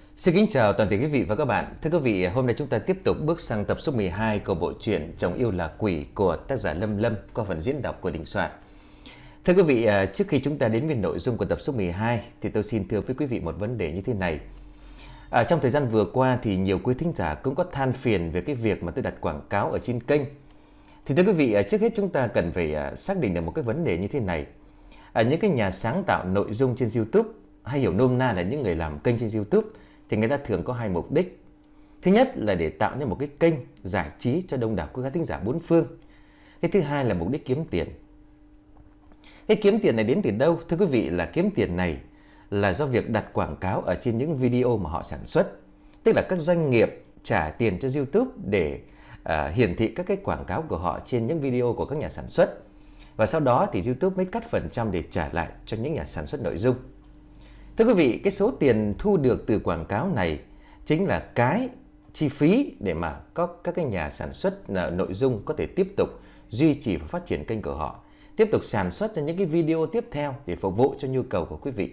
Xin kính chào toàn thể quý vị và các bạn. Thưa quý vị, hôm nay chúng ta tiếp tục bước sang tập số 12 của bộ truyện Chồng Yêu Là Quỷ của tác giả Lâm Lâm qua phần diễn đọc của Đình Soạn. Thưa quý vị, trước khi chúng ta đến với nội dung của tập số 12 thì tôi xin thưa với quý vị một vấn đề như thế này. Trong thời gian vừa qua thì nhiều quý thính giả cũng có than phiền về cái việc mà tôi đặt quảng cáo ở trên kênh. Thì thưa quý vị, trước hết chúng ta cần phải xác định được một cái vấn đề như thế này. Những cái nhà sáng tạo nội dung trên YouTube, hay hiểu nôm na là những người làm kênh trên YouTube, thì người ta thường có hai mục đích. Thứ nhất là để tạo nên một cái kênh giải trí cho đông đảo quý khán thính giả bốn phương. Cái thứ hai là mục đích kiếm tiền. Cái kiếm tiền này đến từ đâu? Thưa quý vị, là kiếm tiền này là do việc đặt quảng cáo ở trên những video mà họ sản xuất. Tức là các doanh nghiệp trả tiền cho YouTube để hiển thị các cái quảng cáo của họ trên những video của các nhà sản xuất. Và sau đó thì YouTube mới cắt phần trăm để trả lại cho những nhà sản xuất nội dung. Thưa quý vị, cái số tiền thu được từ quảng cáo này chính là cái chi phí để mà có các cái nhà sản xuất nội dung có thể tiếp tục duy trì và phát triển kênh của họ, tiếp tục sản xuất cho những cái video tiếp theo để phục vụ cho nhu cầu của quý vị.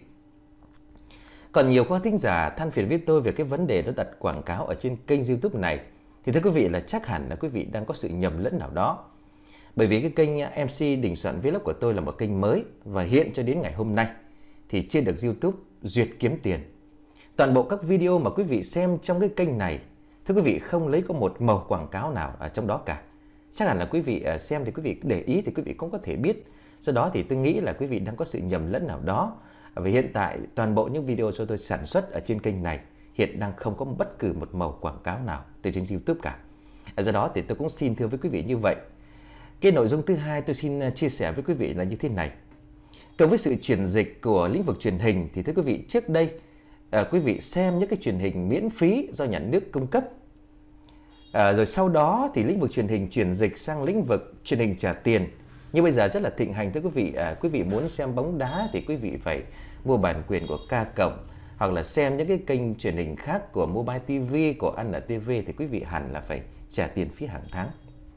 Còn nhiều khán thính giả than phiền với tôi về cái vấn đề nó đặt quảng cáo ở trên kênh YouTube này, thì thưa quý vị là chắc hẳn là quý vị đang có sự nhầm lẫn nào đó. Bởi vì cái kênh MC Đình Soạn Vlog của tôi là một kênh mới và hiện cho đến ngày hôm nay thì chưa được YouTube duyệt kiếm tiền. Toàn bộ các video mà quý vị xem trong cái kênh này, thưa quý vị, không lấy có một mẩu quảng cáo nào ở trong đó cả. Chắc hẳn là quý vị xem thì quý vị để ý thì quý vị cũng có thể biết. Do đó thì tôi nghĩ là quý vị đang có sự nhầm lẫn nào đó. Vì hiện tại toàn bộ những video cho tôi sản xuất ở trên kênh này hiện đang không có bất cứ một mẩu quảng cáo nào từ trên YouTube cả. Do đó thì tôi cũng xin thưa với quý vị như vậy. Cái nội dung thứ hai tôi xin chia sẻ với quý vị là như thế này. Cộng với sự chuyển dịch của lĩnh vực truyền hình thì thưa quý vị, trước đây quý vị xem những cái truyền hình miễn phí do nhà nước cung cấp. Rồi sau đó thì lĩnh vực truyền hình chuyển dịch sang lĩnh vực truyền hình trả tiền. Nhưng bây giờ rất là thịnh hành thưa quý vị. Quý vị muốn xem bóng đá thì quý vị phải mua bản quyền của K Cộng, hoặc là xem những cái kênh truyền hình khác của Mobile TV, của ANTV thì quý vị hẳn là phải trả tiền phí hàng tháng.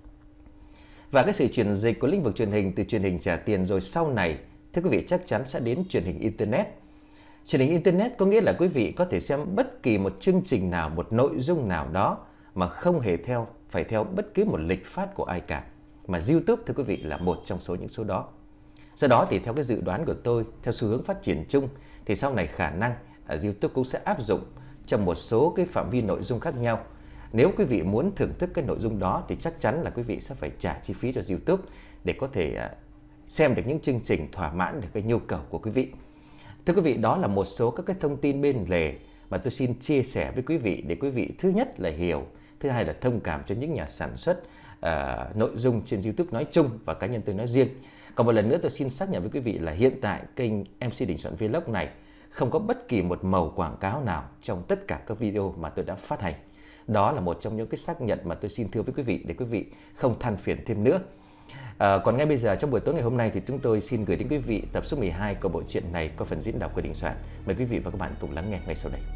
Và cái sự chuyển dịch của lĩnh vực truyền hình từ truyền hình trả tiền rồi sau này, thưa quý vị, chắc chắn sẽ đến truyền hình Internet. Truyền hình Internet có nghĩa là quý vị có thể xem bất kỳ một chương trình nào, một nội dung nào đó mà không hề phải theo bất cứ một lịch phát của ai cả. Mà YouTube, thưa quý vị, là một trong số những số đó. Do đó thì theo cái dự đoán của tôi, theo xu hướng phát triển chung, thì sau này khả năng YouTube cũng sẽ áp dụng trong một số cái phạm vi nội dung khác nhau. Nếu quý vị muốn thưởng thức cái nội dung đó thì chắc chắn là quý vị sẽ phải trả chi phí cho YouTube để có thể xem được những chương trình thỏa mãn được cái nhu cầu của quý vị. Thưa quý vị, đó là một số các cái thông tin bên lề mà tôi xin chia sẻ với quý vị để quý vị thứ nhất là hiểu, thứ hai là thông cảm cho những nhà sản xuất nội dung trên YouTube nói chung và cá nhân tôi nói riêng. Còn một lần nữa tôi xin xác nhận với quý vị là hiện tại kênh MC Đình Soạn Vlog này không có bất kỳ một mẩu quảng cáo nào trong tất cả các video mà tôi đã phát hành. Đó là một trong những cái xác nhận mà tôi xin thưa với quý vị để quý vị không than phiền thêm nữa. Còn ngay bây giờ trong buổi tối ngày hôm nay thì chúng tôi xin gửi đến quý vị tập số 12 của bộ truyện này có phần diễn đọc của Đình Soạn. Mời quý vị và các bạn cùng lắng nghe ngay sau đây.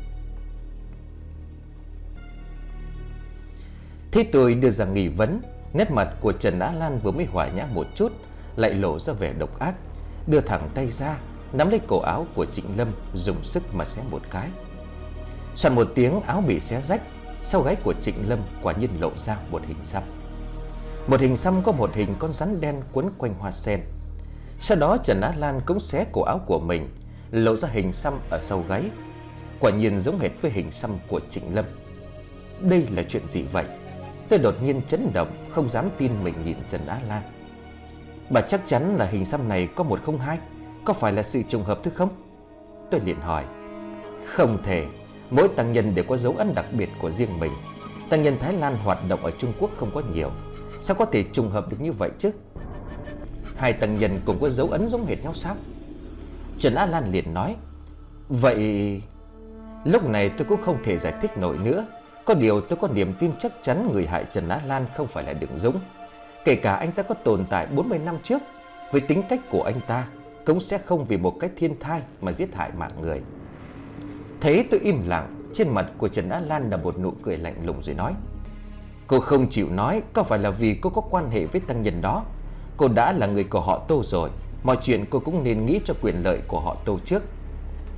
Thế tôi đưa ra nghi vấn, nét mặt của Trần Á Lan vừa mới hòa nhã một chút lại lộ ra vẻ độc ác, đưa thẳng tay ra nắm lấy cổ áo của Trịnh Lâm, dùng sức mà xé một cái. Soàn một tiếng, áo bị xé rách, sau gáy của Trịnh Lâm quả nhiên lộ ra một hình xăm. Một hình xăm có một hình con rắn đen quấn quanh hoa sen. Sau đó Trần Á Lan cũng xé cổ áo của mình, lộ ra hình xăm ở sau gáy. Quả nhiên giống hệt với hình xăm của Trịnh Lâm. Đây là chuyện gì vậy? Tôi đột nhiên chấn động, không dám tin mình nhìn Trần Á Lan. Bà chắc chắn là hình xăm này có 102, có phải là sự trùng hợp thứ không? Tôi liền hỏi. Không thể, mỗi tăng nhân đều có dấu ấn đặc biệt của riêng mình. Tăng nhân Thái Lan hoạt động ở Trung Quốc không có nhiều, sao có thể trùng hợp được như vậy chứ? Hai tăng nhân cùng có dấu ấn giống hệt nhau sao? Trần Á Lan liền nói. Vậy... Lúc này tôi cũng không thể giải thích nổi nữa. Có điều tôi có niềm tin chắc chắn người hại Trần Á Lan không phải là Đường Dũng. Kể cả anh ta có tồn tại 40 năm trước, với tính cách của anh ta cũng sẽ không vì một cái thiên thai mà giết hại mạng người. Thế tôi im lặng, trên mặt của Trần Á Lan là một nụ cười lạnh lùng rồi nói. Cô không chịu nói có phải là vì cô có quan hệ với tăng nhân đó. Cô đã là người của họ Tô rồi, mọi chuyện cô cũng nên nghĩ cho quyền lợi của họ Tô trước.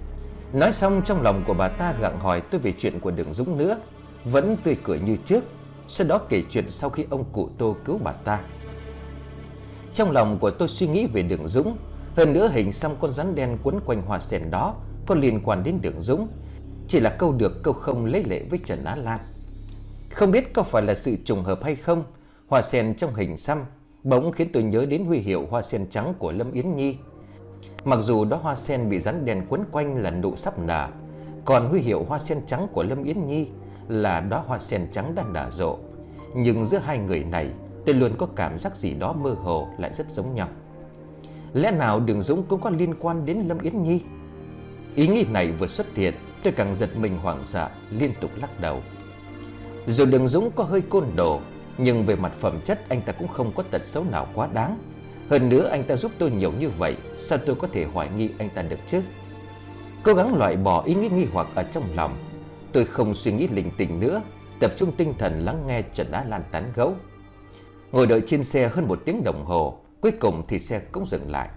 Nói xong, trong lòng của bà ta gặng hỏi tôi về chuyện của Đường Dũng nữa, vẫn tươi cười như trước. Sau đó kể chuyện sau khi ông cụ Tô cứu bà ta. Trong lòng của tôi suy nghĩ về Đường Dũng. Hơn nữa, hình xăm con rắn đen quấn quanh hoa sen đó có liên quan đến Đường Dũng. Chỉ là câu được câu không lấy lệ với Trần Á Lan. Không biết có phải là sự trùng hợp hay không, hoa sen trong hình xăm bỗng khiến tôi nhớ đến huy hiệu hoa sen trắng của Lâm Yến Nhi. Mặc dù đó hoa sen bị rắn đen quấn quanh là nụ sắp nở, còn huy hiệu hoa sen trắng của Lâm Yến Nhi là đóa hoa sen trắng đang nở rộ. Nhưng giữa hai người này, tôi luôn có cảm giác gì đó mơ hồ lại rất giống nhau. Lẽ nào Đường Dũng cũng có liên quan đến Lâm Yến Nhi? Ý nghĩ này vừa xuất hiện, tôi càng giật mình hoảng sợ, liên tục lắc đầu. Dù Đường Dũng có hơi côn đồ, nhưng về mặt phẩm chất anh ta cũng không có tật xấu nào quá đáng. Hơn nữa, anh ta giúp tôi nhiều như vậy, sao tôi có thể hoài nghi anh ta được chứ? Cố gắng loại bỏ ý nghĩ nghi hoặc ở trong lòng, tôi không suy nghĩ linh tinh nữa, tập trung tinh thần lắng nghe Trần Á Lan tán gẫu. Ngồi đợi trên xe hơn 1 tiếng đồng hồ, cuối cùng thì xe cũng dừng lại.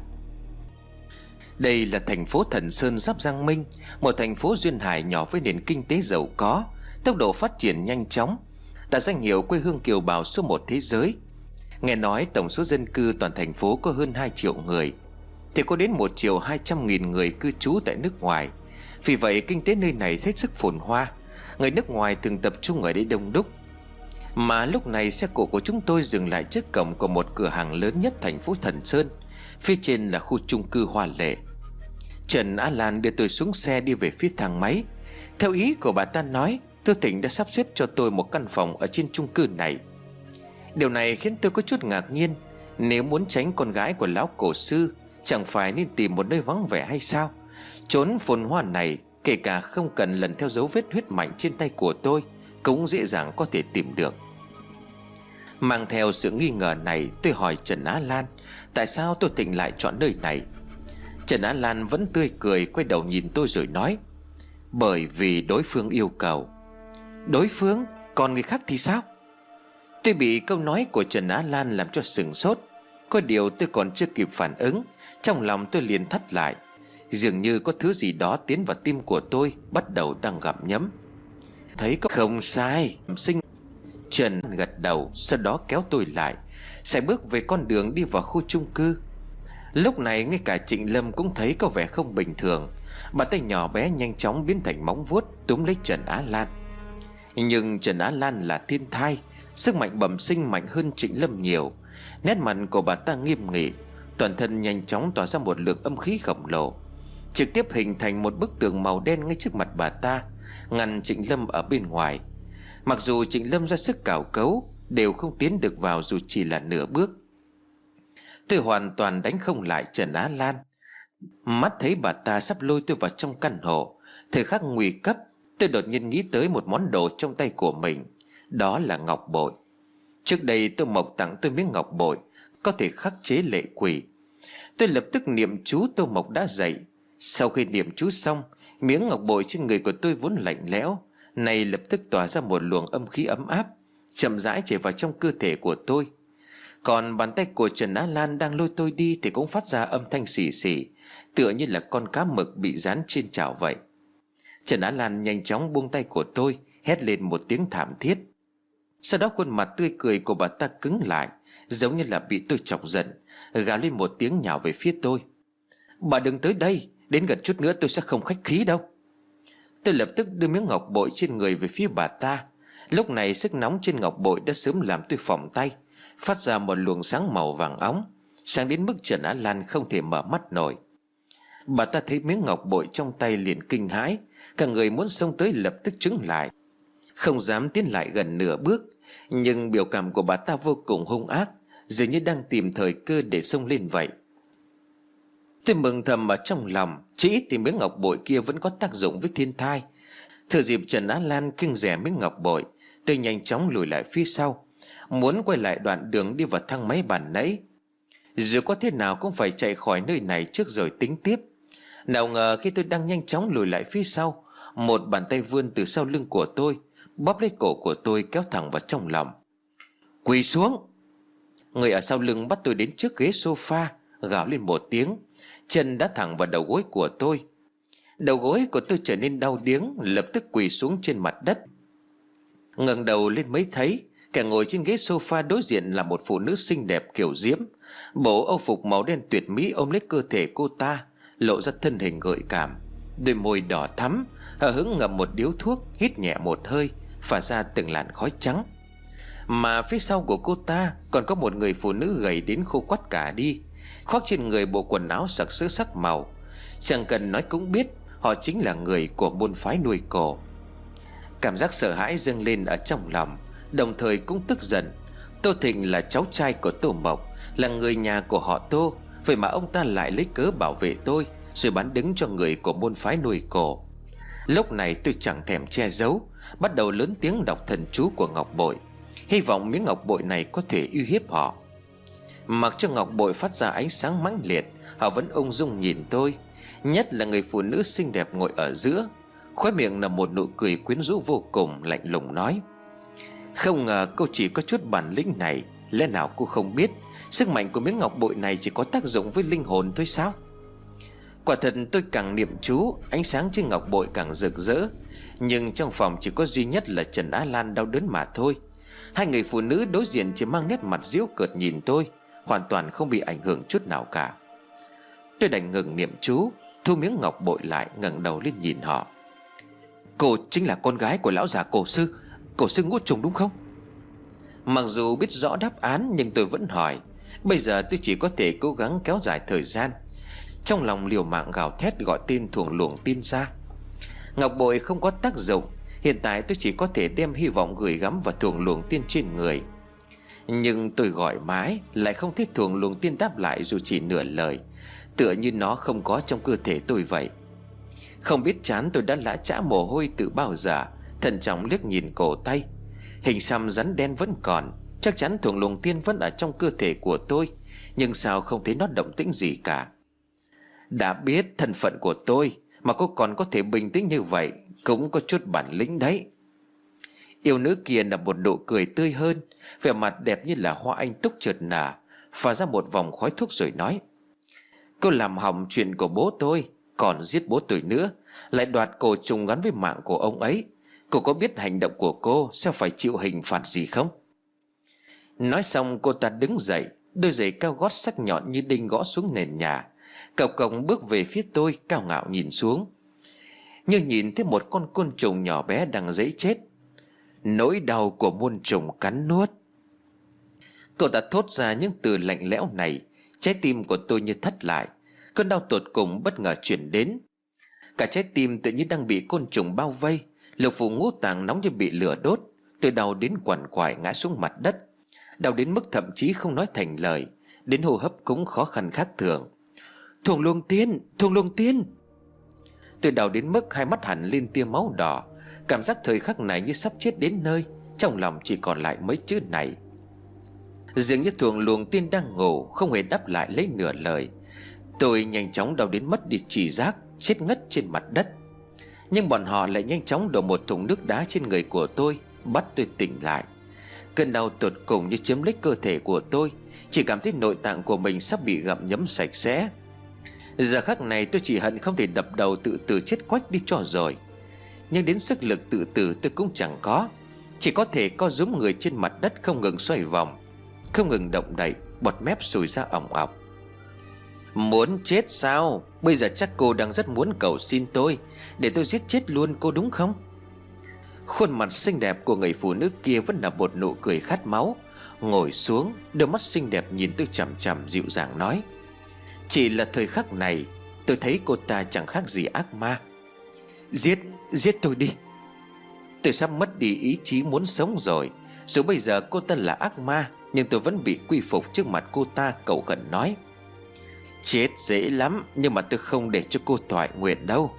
Đây là thành phố Thần Sơn giáp Giang Minh, một thành phố duyên hải nhỏ với nền kinh tế giàu có, tốc độ phát triển nhanh chóng, đạt danh hiệu quê hương kiều bào số 1 thế giới. Nghe nói tổng số dân cư toàn thành phố có hơn 2 triệu người, thì có đến 1.200.000 người cư trú tại nước ngoài. Vì vậy kinh tế nơi này hết sức phồn hoa, người nước ngoài thường tập trung ở đây đông đúc. Mà lúc này xe cộ của chúng tôi dừng lại trước cổng của một cửa hàng lớn nhất thành phố Thần Sơn. Phía trên là khu chung cư hoa lệ. Trần Á Lan đưa tôi xuống xe đi về phía thang máy. Theo ý của bà ta nói, Tư Thịnh đã sắp xếp cho tôi một căn phòng ở trên chung cư này. Điều này khiến tôi có chút ngạc nhiên. Nếu muốn tránh con gái của lão cổ sư, chẳng phải nên tìm một nơi vắng vẻ hay sao? Chốn phồn hoa này, kể cả không cần lần theo dấu vết huyết mạch trên tay của tôi, cũng dễ dàng có thể tìm được. Mang theo sự nghi ngờ này, tôi hỏi Trần Á Lan tại sao Tô Thịnh lại chọn nơi này. Trần Á Lan vẫn tươi cười, quay đầu nhìn tôi rồi nói: bởi vì đối phương yêu cầu. Đối phương? Còn người khác thì sao? Tôi bị câu nói của Trần Á Lan làm cho sửng sốt. Có điều tôi còn chưa kịp phản ứng, trong lòng tôi liền thắt lại. Dường như có thứ gì đó tiến vào tim của tôi, bắt đầu đang gặm nhấm. Thấy có không sai, sinh. Trần gật đầu, sau đó kéo tôi lại, sẽ bước về con đường đi vào khu chung cư. Lúc này ngay cả Trịnh Lâm cũng thấy có vẻ không bình thường. Bàn tay nhỏ bé nhanh chóng biến thành móng vuốt túm lấy Trần Á Lan. Nhưng Trần Á Lan là thiên thai, sức mạnh bẩm sinh mạnh hơn Trịnh Lâm nhiều. Nét mặt của bà ta nghiêm nghị, toàn thân nhanh chóng tỏa ra một lượng âm khí khổng lồ, trực tiếp hình thành một bức tường màu đen ngay trước mặt bà ta, ngăn Trịnh Lâm ở bên ngoài. Mặc dù Trịnh Lâm ra sức cào cấu, đều không tiến được vào dù chỉ là nửa bước. Tôi hoàn toàn đánh không lại Trần Á Lan. Mắt thấy bà ta sắp lôi tôi vào trong căn hộ, thời khắc nguy cấp, tôi đột nhiên nghĩ tới một món đồ trong tay của mình. Đó là ngọc bội. Trước đây tôi Mộc tặng tôi miếng ngọc bội có thể khắc chế lệ quỷ. Tôi lập tức niệm chú Tô Mộc đã dạy. Sau khi niệm chú xong, miếng ngọc bội trên người của tôi vốn lạnh lẽo, này lập tức tỏa ra một luồng âm khí ấm áp, chậm rãi chảy vào trong cơ thể của tôi. Còn bàn tay của Trần Á Lan đang lôi tôi đi thì cũng phát ra âm thanh xì xì, tựa như là con cá mực bị dán trên chảo vậy. Trần Á Lan nhanh chóng buông tay của tôi, hét lên một tiếng thảm thiết. Sau đó khuôn mặt tươi cười của bà ta cứng lại, giống như là bị tôi chọc giận, gào lên một tiếng nhào về phía tôi. Bà đừng tới đây, đến gần chút nữa tôi sẽ không khách khí đâu. Tôi lập tức đưa miếng ngọc bội trên người về phía bà ta. Lúc này sức nóng trên ngọc bội đã sớm làm tôi phỏng tay, phát ra một luồng sáng màu vàng óng, sáng đến mức Trần Á Lan không thể mở mắt nổi. Bà ta thấy miếng ngọc bội trong tay liền kinh hãi, cả người muốn xông tới lập tức trứng lại, không dám tiến lại gần nửa bước. Nhưng biểu cảm của bà ta vô cùng hung ác, dường như đang tìm thời cơ để xông lên vậy. Tôi mừng thầm ở trong lòng, chỉ ít thì miếng ngọc bội kia vẫn có tác dụng với thiên thai. Thừa dịp Trần Á Lan kiêng rẻ miếng ngọc bội, tôi nhanh chóng lùi lại phía sau, muốn quay lại đoạn đường đi vào thang máy bàn nãy. Dù có thế nào cũng phải chạy khỏi nơi này trước rồi tính tiếp. Nào ngờ khi tôi đang nhanh chóng lùi lại phía sau, một bàn tay vươn từ sau lưng của tôi, bóp lấy cổ của tôi kéo thẳng vào trong lòng. Quỳ xuống! Người ở sau lưng bắt tôi đến trước ghế sofa, gào lên một tiếng, chân đá thẳng vào đầu gối của tôi. Đầu gối của tôi trở nên đau điếng, lập tức quỳ xuống trên mặt đất. Ngẩng đầu lên mới thấy kẻ ngồi trên ghế sofa đối diện là một phụ nữ xinh đẹp kiểu diễm. Bộ âu phục màu đen tuyệt mỹ ôm lấy cơ thể cô ta, lộ ra thân hình gợi cảm. Đôi môi đỏ thắm, hờ hững ngậm một điếu thuốc, hít nhẹ một hơi, phả ra từng làn khói trắng. Mà phía sau của cô ta còn có một người phụ nữ gầy đến khô quắt cả đi, khoác trên người bộ quần áo sặc sỡ sắc màu. Chẳng cần nói cũng biết họ chính là người của môn phái nuôi cổ. Cảm giác sợ hãi dâng lên ở trong lòng, đồng thời cũng tức giận. Tô Thịnh là cháu trai của Tô Mộc, là người nhà của họ Tô, vậy mà ông ta lại lấy cớ bảo vệ tôi, rồi bán đứng cho người của môn phái nuôi cổ. Lúc này tôi chẳng thèm che giấu, bắt đầu lớn tiếng đọc thần chú của ngọc bội, hy vọng miếng ngọc bội này có thể uy hiếp họ. Mặc cho ngọc bội phát ra ánh sáng mãnh liệt, họ vẫn ung dung nhìn tôi. Nhất là người phụ nữ xinh đẹp ngồi ở giữa, khóe miệng là một nụ cười quyến rũ vô cùng, lạnh lùng nói: "Không ngờ cô chỉ có chút bản lĩnh này. Lẽ nào cô không biết sức mạnh của miếng ngọc bội này chỉ có tác dụng với linh hồn thôi sao?" Quả thật tôi càng niệm chú, ánh sáng trên ngọc bội càng rực rỡ. Nhưng trong phòng chỉ có duy nhất là Trần Á Lan đau đớn mà thôi. Hai người phụ nữ đối diện chỉ mang nét mặt giễu cợt nhìn tôi, hoàn toàn không bị ảnh hưởng chút nào cả. Tôi đành ngừng niệm chú, thu miếng ngọc bội lại, ngẩng đầu lên nhìn họ. "Cô chính là con gái của lão già cổ sư Ngũ Trùng đúng không?" Mặc dù biết rõ đáp án nhưng tôi vẫn hỏi. Bây giờ tôi chỉ có thể cố gắng kéo dài thời gian. Trong lòng liều mạng gào thét gọi tên Thuồng Luồng Tiên ra. Ngọc bội không có tác dụng, hiện tại tôi chỉ có thể đem hy vọng gửi gắm vào Thuồng Luồng Tiên trên người. Nhưng tôi gọi mãi lại không thấy Thuồng Luồng Tiên đáp lại dù chỉ nửa lời, tựa như nó không có trong cơ thể tôi vậy. Không biết trán tôi đã lã chã mồ hôi từ bao giờ, thận trọng liếc nhìn cổ tay. Hình xăm rắn đen vẫn còn, chắc chắn Thuồng Luồng Tiên vẫn ở trong cơ thể của tôi, nhưng sao không thấy nó động tĩnh gì cả. Đã biết thân phận của tôi mà cô còn có thể bình tĩnh như vậy, cũng có chút bản lĩnh đấy. Yêu nữ kia là một nụ cười tươi hơn, vẻ mặt đẹp như là hoa anh túc chợt nở, phả ra một vòng khói thuốc rồi nói: "Cô làm hỏng chuyện của bố tôi, còn giết bố tôi nữa, lại đoạt cổ trùng gắn với mạng của ông ấy. Cô có biết hành động của cô sẽ phải chịu hình phạt gì không?" Nói xong cô ta đứng dậy, đôi giày cao gót sắc nhọn như đinh gõ xuống nền nhà, cộc cộc bước về phía tôi, cao ngạo nhìn xuống, như nhìn thấy một con côn trùng nhỏ bé đang dãy chết. Nỗi đau của muôn trùng cắn nuốt. Cô ta thốt ra những từ lạnh lẽo này, trái tim của tôi như thắt lại. Cơn đau tột cùng bất ngờ chuyển đến. Cả trái tim tự như đang bị côn trùng bao vây, lục phủ ngũ tạng nóng như bị lửa đốt. Tôi đau đến quằn quại ngã xuống mặt đất, đau đến mức thậm chí không nói thành lời, đến hô hấp cũng khó khăn khác thường. Thuồng Luồng Tiên, Thuồng Luồng Tiên. Tôi đau đến mức hai mắt hẳn lên tia máu đỏ. Cảm giác thời khắc này như sắp chết đến nơi, trong lòng chỉ còn lại mấy chữ này. Dường như Thuồng Luồng Tiên đang ngủ, không hề đáp lại lấy nửa lời. Tôi nhanh chóng đau đến mất đi trí giác, chết ngất trên mặt đất. Nhưng bọn họ lại nhanh chóng đổ một thùng nước đá trên người của tôi, bắt tôi tỉnh lại. Cơn đau tột cùng như chiếm lấy cơ thể của tôi, chỉ cảm thấy nội tạng của mình sắp bị gặm nhấm sạch sẽ. Giờ khắc này tôi chỉ hận không thể đập đầu tự tử chết quách đi cho rồi. Nhưng đến sức lực tự tử tôi cũng chẳng có, chỉ có thể co rúm người trên mặt đất không ngừng xoay vòng, không ngừng động đậy, bọt mép sùi ra ỏng ọc. Muốn chết sao? Bây giờ chắc cô đang rất muốn cầu xin tôi để tôi giết chết luôn cô đúng không? Khuôn mặt xinh đẹp của người phụ nữ kia vẫn là một nụ cười khát máu. Ngồi xuống, đôi mắt xinh đẹp nhìn tôi chằm chằm, dịu dàng nói: "Chỉ là thời khắc này tôi thấy cô ta chẳng khác gì ác ma. Giết tôi đi." Tôi sắp mất đi ý chí muốn sống rồi. Dù bây giờ cô ta là ác ma, nhưng tôi vẫn bị quy phục trước mặt cô ta, cầu khẩn nói: "Chết dễ lắm, nhưng mà tôi không để cho cô toại nguyện đâu."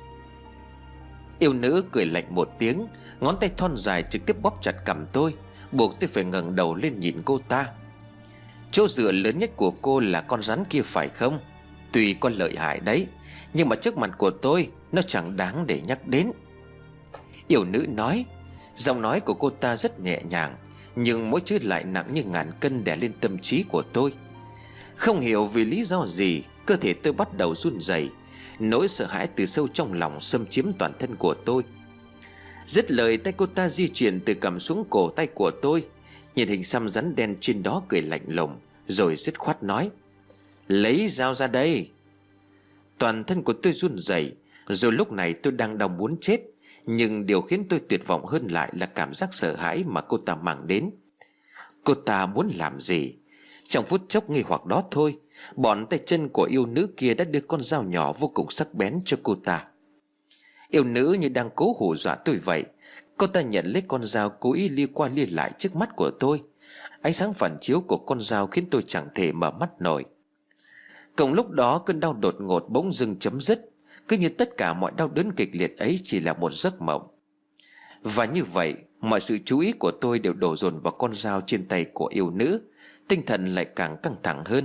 Yêu nữ cười lạnh một tiếng, ngón tay thon dài trực tiếp bóp chặt cằm tôi, buộc tôi phải ngẩng đầu lên nhìn cô ta. "Chỗ dựa lớn nhất của cô là con rắn kia phải không? Tuy có lợi hại đấy, nhưng mà trước mặt của tôi nó chẳng đáng để nhắc đến." Yêu nữ nói. Giọng nói của cô ta rất nhẹ nhàng, nhưng mỗi chữ lại nặng như ngàn cân đè lên tâm trí của tôi. Không hiểu vì lý do gì, cơ thể tôi bắt đầu run rẩy, Nỗi sợ hãi từ sâu trong lòng xâm chiếm toàn thân của tôi. Dứt lời, tay cô ta di chuyển từ cằm xuống cổ tay của tôi. Nhìn hình xăm rắn đen trên đó cười lạnh lùng, rồi dứt khoát nói: "Lấy dao ra đây." Toàn thân của tôi run rẩy. Rồi lúc này tôi đang đau muốn chết, nhưng điều khiến tôi tuyệt vọng hơn lại là cảm giác sợ hãi mà cô ta mang đến. Cô ta muốn làm gì? Trong phút chốc nghi hoặc đó thôi, bọn tay chân của yêu nữ kia đã đưa con dao nhỏ vô cùng sắc bén cho cô ta. Yêu nữ như đang cố hù dọa tôi vậy. Cô ta nhận lấy con dao, cố ý lia qua lia lại trước mắt của tôi. Ánh sáng phản chiếu của con dao khiến tôi chẳng thể mở mắt nổi. Cùng lúc đó, cơn đau đột ngột bỗng dưng chấm dứt. Cứ như tất cả mọi đau đớn kịch liệt ấy chỉ là một giấc mộng. Và như vậy, mọi sự chú ý của tôi đều đổ dồn vào con dao trên tay của yêu nữ. Tinh thần lại càng căng thẳng hơn.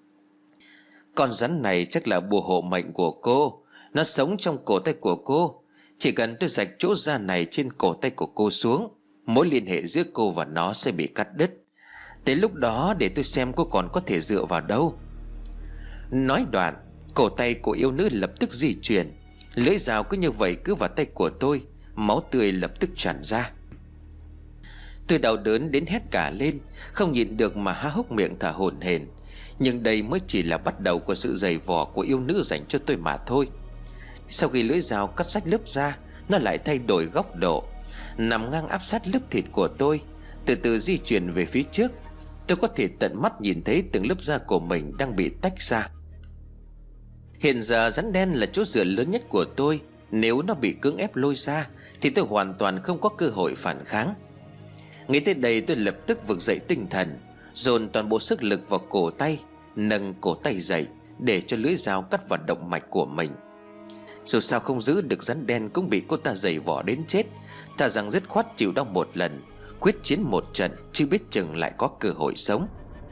Con rắn này chắc là bùa hộ mệnh của cô. Nó sống trong cổ tay của cô. Chỉ cần tôi rạch chỗ da này trên cổ tay của cô xuống, mối liên hệ giữa cô và nó sẽ bị cắt đứt. Tới lúc đó để tôi xem cô còn có thể dựa vào đâu. Nói đoạn, cổ tay của yêu nữ lập tức di chuyển. Lưỡi dao cứ như vậy cứ vào tay của tôi. Máu tươi lập tức tràn ra. Tôi đau đớn đến hét cả lên, không nhịn được mà há hốc miệng thở hổn hển. Nhưng đây mới chỉ là bắt đầu của sự giày vò của yêu nữ dành cho tôi mà thôi. Sau khi lưỡi dao cắt rách lớp da, nó lại thay đổi góc độ, nằm ngang áp sát lớp thịt của tôi, từ từ di chuyển về phía trước. Tôi có thể tận mắt nhìn thấy từng lớp da của mình đang bị tách ra. Hiện giờ rắn đen là chỗ dựa lớn nhất của tôi. Nếu nó bị cưỡng ép lôi ra thì tôi hoàn toàn không có cơ hội phản kháng. Nghĩ tới đây, tôi lập tức vực dậy tinh thần, dồn toàn bộ sức lực vào cổ tay, nâng cổ tay dậy để cho lưỡi dao cắt vào động mạch của mình. Dù sao không giữ được rắn đen cũng bị cô ta giày vò đến chết, thà rằng dứt khoát chịu đau một lần, quyết chiến một trận, chứ biết chừng lại có cơ hội sống.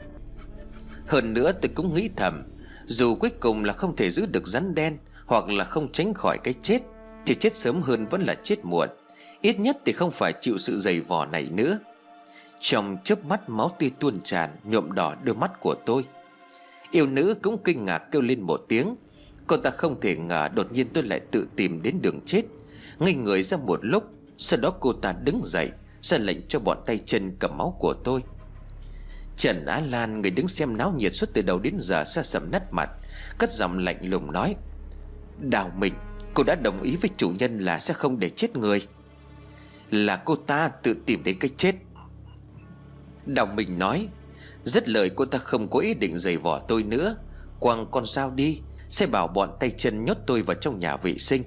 Hơn nữa tôi cũng nghĩ thầm, dù cuối cùng là không thể giữ được rắn đen, hoặc là không tránh khỏi cái chết, thì chết sớm hơn vẫn là chết muộn. Ít nhất thì không phải chịu sự giày vò này nữa. Trong chớp mắt, máu tươi tuôn tràn nhuộm đỏ đôi mắt của tôi. Yêu nữ cũng kinh ngạc kêu lên một tiếng. Cô ta không thể ngờ đột nhiên tôi lại tự tìm đến đường chết. Ngây người ra một lúc, sau đó cô ta đứng dậy, ra lệnh cho bọn tay chân cầm máu của tôi. Trần Á Lan, người đứng xem náo nhiệt suốt từ đầu đến giờ, sa sầm nét mặt, cất giọng lạnh lùng nói: "Đào Minh, cô đã đồng ý với chủ nhân là sẽ không để chết người." "Là cô ta tự tìm đến cái chết." Đào Minh nói. Dứt lời, cô ta không có ý định giày vò tôi nữa, quăng con dao đi, sẽ bảo bọn tay chân nhốt tôi vào trong nhà vệ sinh.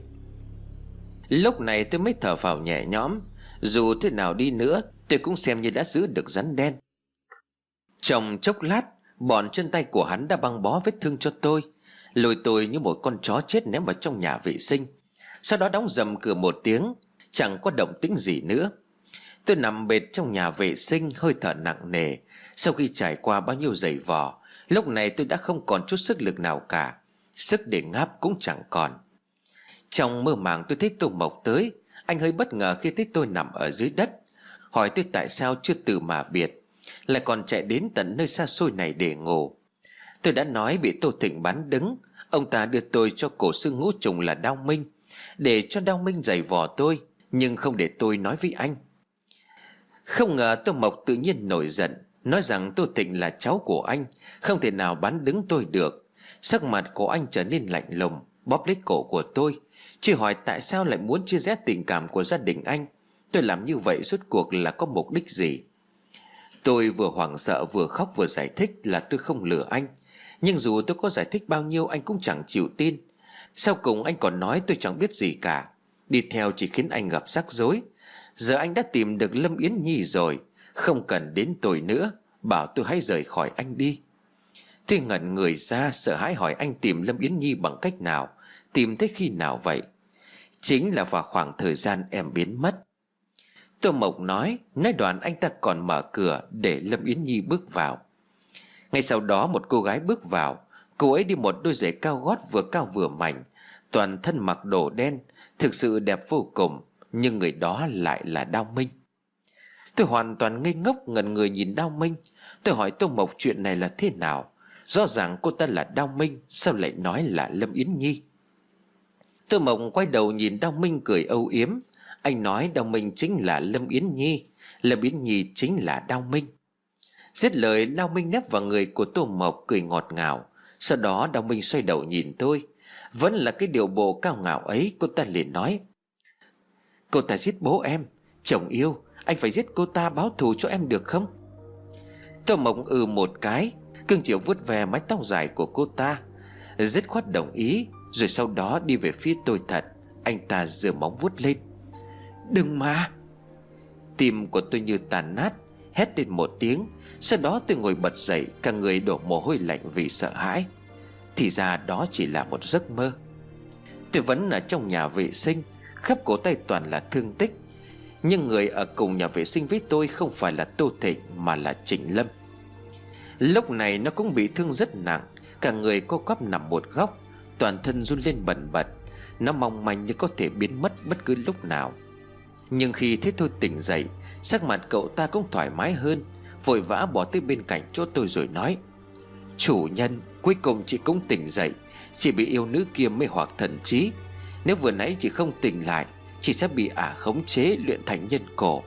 Lúc này tôi mới thở phào nhẹ nhõm. Dù thế nào đi nữa, tôi cũng xem như đã giữ được rắn đen. Trong chốc lát, bọn chân tay của hắn đã băng bó vết thương cho tôi, lôi tôi như một con chó chết ném vào trong nhà vệ sinh. Sau đó đóng rầm cửa một tiếng, chẳng có động tĩnh gì nữa. Tôi nằm bệt trong nhà vệ sinh, hơi thở nặng nề. Sau khi trải qua bao nhiêu giày vò, lúc này tôi đã không còn chút sức lực nào cả, sức để ngáp cũng chẳng còn. Trong mơ màng tôi thấy Tô Mộc tới. Anh hơi bất ngờ khi thấy tôi nằm ở dưới đất, hỏi tôi tại sao chưa từ mà biệt, lại còn chạy đến tận nơi xa xôi này để ngủ. Tôi đã nói bị Tô Thịnh bán đứng. Ông ta đưa tôi cho cổ sư ngũ trùng là Đao Minh, để cho Đao Minh giày vò tôi, nhưng không để tôi nói với anh. Không ngờ Tô Mộc tự nhiên nổi giận, nói rằng Tô Thịnh là cháu của anh, không thể nào bán đứng tôi được. Sắc mặt của anh trở nên lạnh lùng, bóp lấy cổ của tôi, chỉ hỏi tại sao lại muốn chia rẽ tình cảm của gia đình anh. Tôi làm như vậy rốt cuộc là có mục đích gì? Tôi vừa hoảng sợ vừa khóc vừa giải thích là tôi không lừa anh. Nhưng dù tôi có giải thích bao nhiêu anh cũng chẳng chịu tin. Sau cùng anh còn nói tôi chẳng biết gì cả, đi theo chỉ khiến anh gặp rắc rối. Giờ anh đã tìm được Lâm Yến Nhi rồi, không cần đến tôi nữa, bảo tôi hãy rời khỏi anh đi. Tôi ngẩn người ra, sợ hãi hỏi anh tìm Lâm Yến Nhi bằng cách nào, tìm tới khi nào vậy? Chính là vào khoảng thời gian em biến mất. Tô Mộc nói đoạn anh ta còn mở cửa để Lâm Yến Nhi bước vào. Ngay sau đó một cô gái bước vào. Cô ấy đi một đôi giày cao gót vừa cao vừa mảnh, toàn thân mặc đồ đen, thực sự đẹp vô cùng. Nhưng người đó lại là Đao Minh. Tôi hoàn toàn ngây ngốc ngẩn người nhìn Đao Minh. Tôi hỏi Tô Mộc chuyện này là thế nào. Rõ ràng cô ta là Đao Minh, sao lại nói là Lâm Yến Nhi? Tô Mộc quay đầu nhìn Đao Minh cười âu yếm. Anh nói Đao Minh chính là Lâm Yến Nhi, Lâm Yến Nhi chính là Đao Minh. Dứt lời, Đao Minh nép vào người của Tô Mộc cười ngọt ngào. Sau đó Đao Minh xoay đầu nhìn tôi. Vẫn là cái điệu bộ cao ngạo ấy, cô ta liền nói: cô ta giết bố em. Chồng yêu, anh phải giết cô ta báo thù cho em được không? Tô Mộc một cái, cưng chiều vuốt ve mái tóc dài của cô ta, dứt khoát đồng ý. Rồi sau đó đi về phía tôi thật. Anh ta giơ móng vuốt lên. Đừng mà! Tim của tôi như tàn nát, hét lên một tiếng. Sau đó tôi ngồi bật dậy, cả người đổ mồ hôi lạnh vì sợ hãi. Thì ra đó chỉ là một giấc mơ. Tôi vẫn ở trong nhà vệ sinh, khắp cổ tay toàn là thương tích. Nhưng người ở cùng nhà vệ sinh với tôi không phải là Tô Thịnh mà là Trịnh Lâm. Lúc này nó cũng bị thương rất nặng, cả người co quắp nằm một góc, toàn thân run lên bần bật. Nó mong manh như có thể biến mất bất cứ lúc nào. Nhưng khi thấy tôi tỉnh dậy, sắc mặt cậu ta cũng thoải mái hơn, vội vã bỏ tới bên cạnh chỗ tôi rồi nói: chủ nhân, cuối cùng chị cũng tỉnh dậy. Chị bị yêu nữ kia mê hoặc thần trí. Nếu vừa nãy chị không tỉnh lại, chị sẽ bị ả khống chế luyện thành nhân cổ.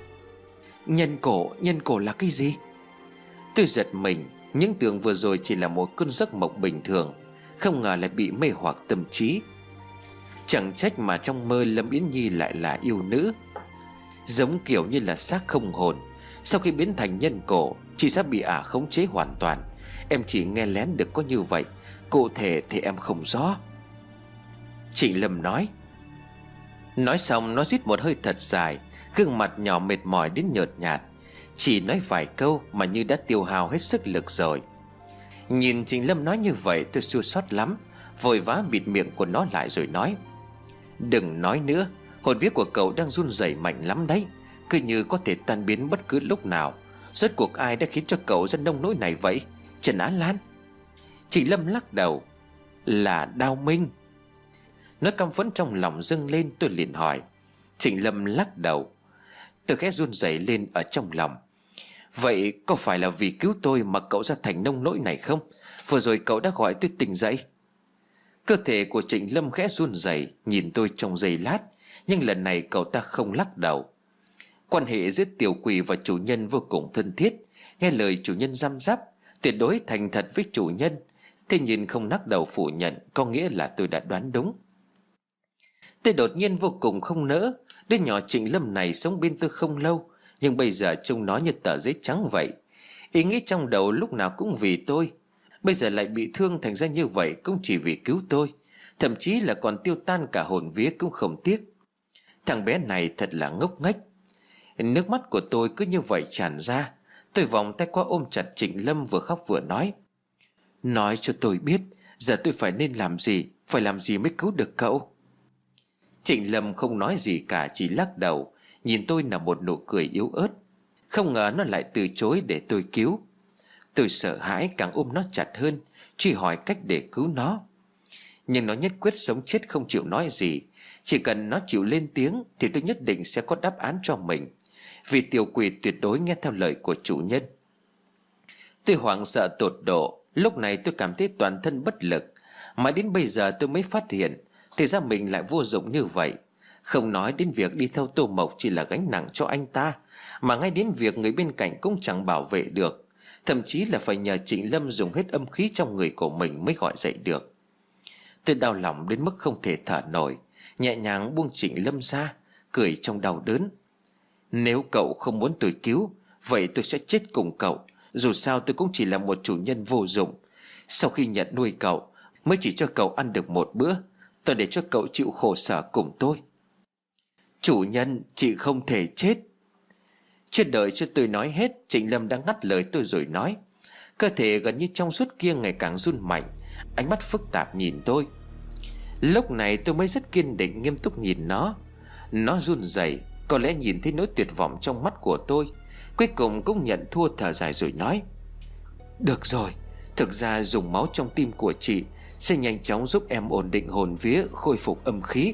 Nhân cổ là cái gì? Tôi giật mình, những tưởng vừa rồi chỉ là một cơn giấc mộng bình thường, không ngờ lại bị mê hoặc tâm trí. Chẳng trách mà trong mơ Lâm Yến Nhi lại là yêu nữ, giống kiểu như là xác không hồn. Sau khi biến thành nhân cổ, chị sẽ bị ả khống chế hoàn toàn. Em chỉ nghe lén được có như vậy, cụ thể thì em không rõ. Trịnh Lâm nói. Nói xong nó rít một hơi thật dài, gương mặt nhỏ mệt mỏi đến nhợt nhạt. Chỉ nói vài câu mà như đã tiêu hao hết sức lực rồi. Nhìn Trịnh Lâm nói như vậy, tôi chua xót lắm, vội vã bịt miệng của nó lại rồi nói: đừng nói nữa, hồn vía của cậu đang run rẩy mạnh lắm đấy, cứ như có thể tan biến bất cứ lúc nào. Rốt cuộc ai đã khiến cho cậu ra nông nỗi này vậy, Trần Á Lan? Trịnh Lâm lắc đầu. Là Đao Minh. Nói căm phẫn trong lòng dâng lên, tôi liền hỏi. Trịnh Lâm lắc đầu. Tôi khẽ run rẩy lên ở trong lòng. Vậy có phải là vì cứu tôi mà cậu ra thành nông nỗi này không? Vừa rồi cậu đã gọi tôi tỉnh dậy. Cơ thể của Trịnh Lâm khẽ run rẩy, nhìn tôi trong giây lát, nhưng lần này cậu ta không lắc đầu. Quan hệ giữa tiểu quỷ và chủ nhân vô cùng thân thiết, nghe lời chủ nhân răm rắp, tuyệt đối thành thật với chủ nhân. Thế nhìn không lắc đầu phủ nhận, có nghĩa là tôi đã đoán đúng. Tôi đột nhiên vô cùng không nỡ. Đứa nhỏ Trịnh Lâm này sống bên tôi không lâu, nhưng bây giờ trông nó như tờ giấy trắng vậy. Ý nghĩ trong đầu lúc nào cũng vì tôi, bây giờ lại bị thương thành ra như vậy cũng chỉ vì cứu tôi. Thậm chí là còn tiêu tan cả hồn vía cũng không tiếc. Thằng bé này thật là ngốc nghếch. Nước mắt của tôi cứ như vậy tràn ra. Tôi vòng tay qua ôm chặt Trịnh Lâm, vừa khóc vừa nói: nói cho tôi biết, giờ tôi phải nên làm gì, phải làm gì mới cứu được cậu. Trịnh Lâm không nói gì cả, chỉ lắc đầu, nhìn tôi là một nụ cười yếu ớt. Không ngờ nó lại từ chối để tôi cứu. Tôi sợ hãi càng ôm nó chặt hơn, truy hỏi cách để cứu nó. Nhưng nó nhất quyết sống chết không chịu nói gì. Chỉ cần nó chịu lên tiếng thì tôi nhất định sẽ có đáp án cho mình, vì tiểu quỷ tuyệt đối nghe theo lời của chủ nhân. Tôi hoảng sợ tột độ. Lúc này tôi cảm thấy toàn thân bất lực. Mãi đến bây giờ tôi mới phát hiện thì ra mình lại vô dụng như vậy. Không nói đến việc đi theo Tô Mộc chỉ là gánh nặng cho anh ta, mà ngay đến việc người bên cạnh cũng chẳng bảo vệ được. Thậm chí là phải nhờ Trịnh Lâm dùng hết âm khí trong người của mình mới gọi dậy được. Tôi đau lòng đến mức không thể thở nổi, nhẹ nhàng buông Trịnh Lâm ra, cười trong đau đớn. Nếu cậu không muốn tôi cứu, vậy tôi sẽ chết cùng cậu. Dù sao tôi cũng chỉ là một chủ nhân vô dụng. Sau khi nhận nuôi cậu, mới chỉ cho cậu ăn được một bữa. Tôi để cho cậu chịu khổ sở cùng tôi. Chủ nhân, chị không thể chết. Chưa đợi cho tôi nói hết, Trịnh Lâm đã ngắt lời tôi rồi nói. Cơ thể gần như trong suốt kia ngày càng run mạnh, ánh mắt phức tạp nhìn tôi. Lúc này tôi mới rất kiên định nghiêm túc nhìn nó. Nó run rẩy, có lẽ nhìn thấy nỗi tuyệt vọng trong mắt của tôi. Cuối cùng cũng nhận thua, thở dài rồi nói. Được rồi, thực ra dùng máu trong tim của chị sẽ nhanh chóng giúp em ổn định hồn vía, khôi phục âm khí.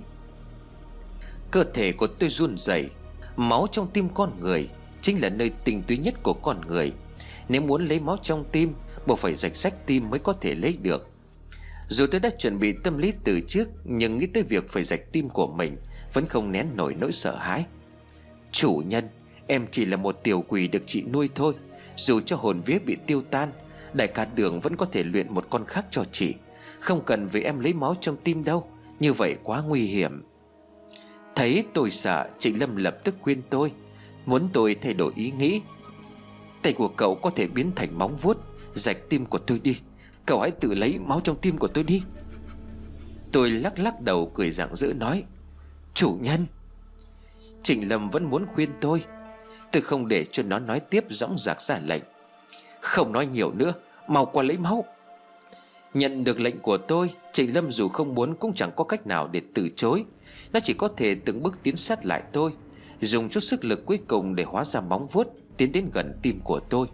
Cơ thể của tôi run rẩy. Máu trong tim con người chính là nơi tinh túy nhất của con người. Nếu muốn lấy máu trong tim, buộc phải rạch rách tim mới có thể lấy được. Dù tôi đã chuẩn bị tâm lý từ trước, nhưng nghĩ tới việc phải rạch tim của mình vẫn không nén nổi nỗi sợ hãi. Chủ nhân, em chỉ là một tiểu quỷ được chị nuôi thôi. Dù cho hồn vía bị tiêu tan, Đại ca Đường vẫn có thể luyện một con khác cho chị. Không cần vì em lấy máu trong tim đâu, như vậy quá nguy hiểm. Thấy tôi sợ, Trịnh Lâm lập tức khuyên tôi, muốn tôi thay đổi ý nghĩ. Tay của cậu có thể biến thành móng vuốt, rạch tim của tôi đi. Cậu hãy tự lấy máu trong tim của tôi đi. Tôi lắc lắc đầu cười rạng rỡ nói, chủ nhân. Trịnh Lâm vẫn muốn khuyên tôi. Tôi không để cho nó nói tiếp, dõng dạc ra lệnh, không nói nhiều nữa, mau qua lấy máu. Nhận được lệnh của tôi, Trịnh Lâm dù không muốn cũng chẳng có cách nào để từ chối. Nó chỉ có thể từng bước tiến sát lại tôi, dùng chút sức lực cuối cùng để hóa ra móng vuốt, tiến đến gần tim của tôi.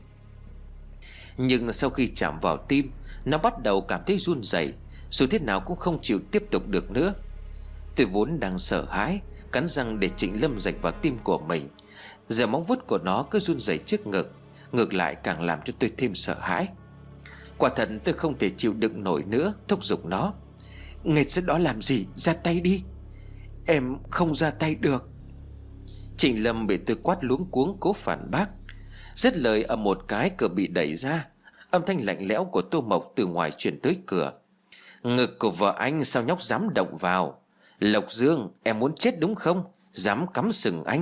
Nhưng sau khi chạm vào tim, nó bắt đầu cảm thấy run rẩy, dù thế nào cũng không chịu tiếp tục được nữa. Tôi vốn đang sợ hãi, cắn răng để Trịnh Lâm rạch vào tim của mình. Giờ móng vuốt của nó cứ run rẩy trước ngực, ngược lại càng làm cho tôi thêm sợ hãi. Quả thật tôi không thể chịu đựng nổi nữa, thúc giục nó, nghịch ra đó làm gì, ra tay đi. Em không ra tay được. Trịnh Lâm bị tôi quát luống cuống cố phản bác. Dứt lời, ở một cái cửa bị đẩy ra, âm thanh lạnh lẽo của Tô Mộc từ ngoài truyền tới cửa. Ngực của vợ anh sao nhóc dám động vào? Lộc Dương, em muốn chết đúng không? Dám cắm sừng anh.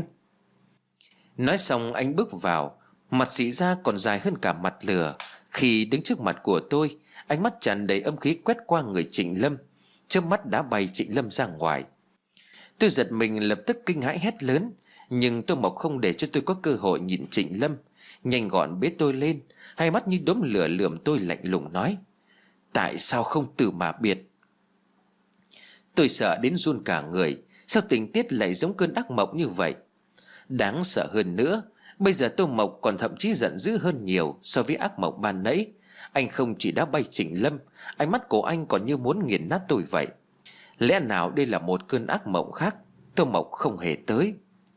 Nói xong anh bước vào, mặt xị ra còn dài hơn cả mặt lửa. Khi đứng trước mặt của tôi, ánh mắt tràn đầy âm khí quét qua người Trịnh Lâm, chớp mắt đã bay Trịnh Lâm ra ngoài. Tôi giật mình, lập tức kinh hãi hét lớn. Nhưng Tô Mộc không để cho tôi có cơ hội nhìn Trịnh Lâm, nhanh gọn bế tôi lên, hai mắt như đốm lửa lườm tôi lạnh lùng nói, tại sao không từ mà biệt? Tôi sợ đến run cả người. Sao tình tiết lại giống cơn ác mộng như vậy? Đáng sợ hơn nữa, bây giờ Tô Mộc còn thậm chí giận dữ hơn nhiều so với ác mộng ban nãy. Anh không chỉ đã bay Trịnh Lâm, ánh mắt của anh còn như muốn nghiền nát tôi vậy. Lẽ nào đây là một cơn ác mộng khác? Tô Mộc không hề tới.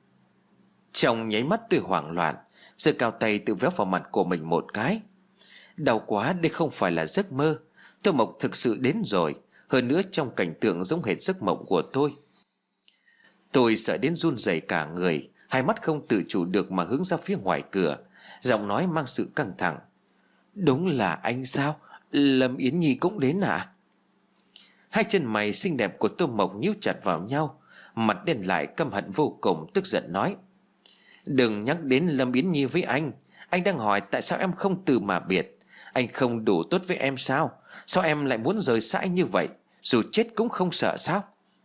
Trong nháy mắt tôi hoảng loạn, giơ cao tay tự véo vào mặt của mình một cái. Đau quá, đây không phải là giấc mơ. Tô Mộc thực sự đến rồi, hơn nữa trong cảnh tượng giống hệt giấc mộng của tôi. Tôi sợ đến run rẩy cả người, hai mắt không tự chủ được mà hướng ra phía ngoài cửa, giọng nói mang sự căng thẳng, đúng là anh sao? Lâm Yến Nhi cũng đến à? Hai chân mày xinh đẹp của Tô Mộc nhíu chặt vào nhau, mặt đen lại căm hận vô cùng, tức giận nói, đừng nhắc đến Lâm Yến Nhi với anh đang hỏi tại sao em không từ mà biệt. Anh không đủ tốt với em sao? Sao em lại muốn rời xa anh như vậy, dù chết cũng không sợ sao?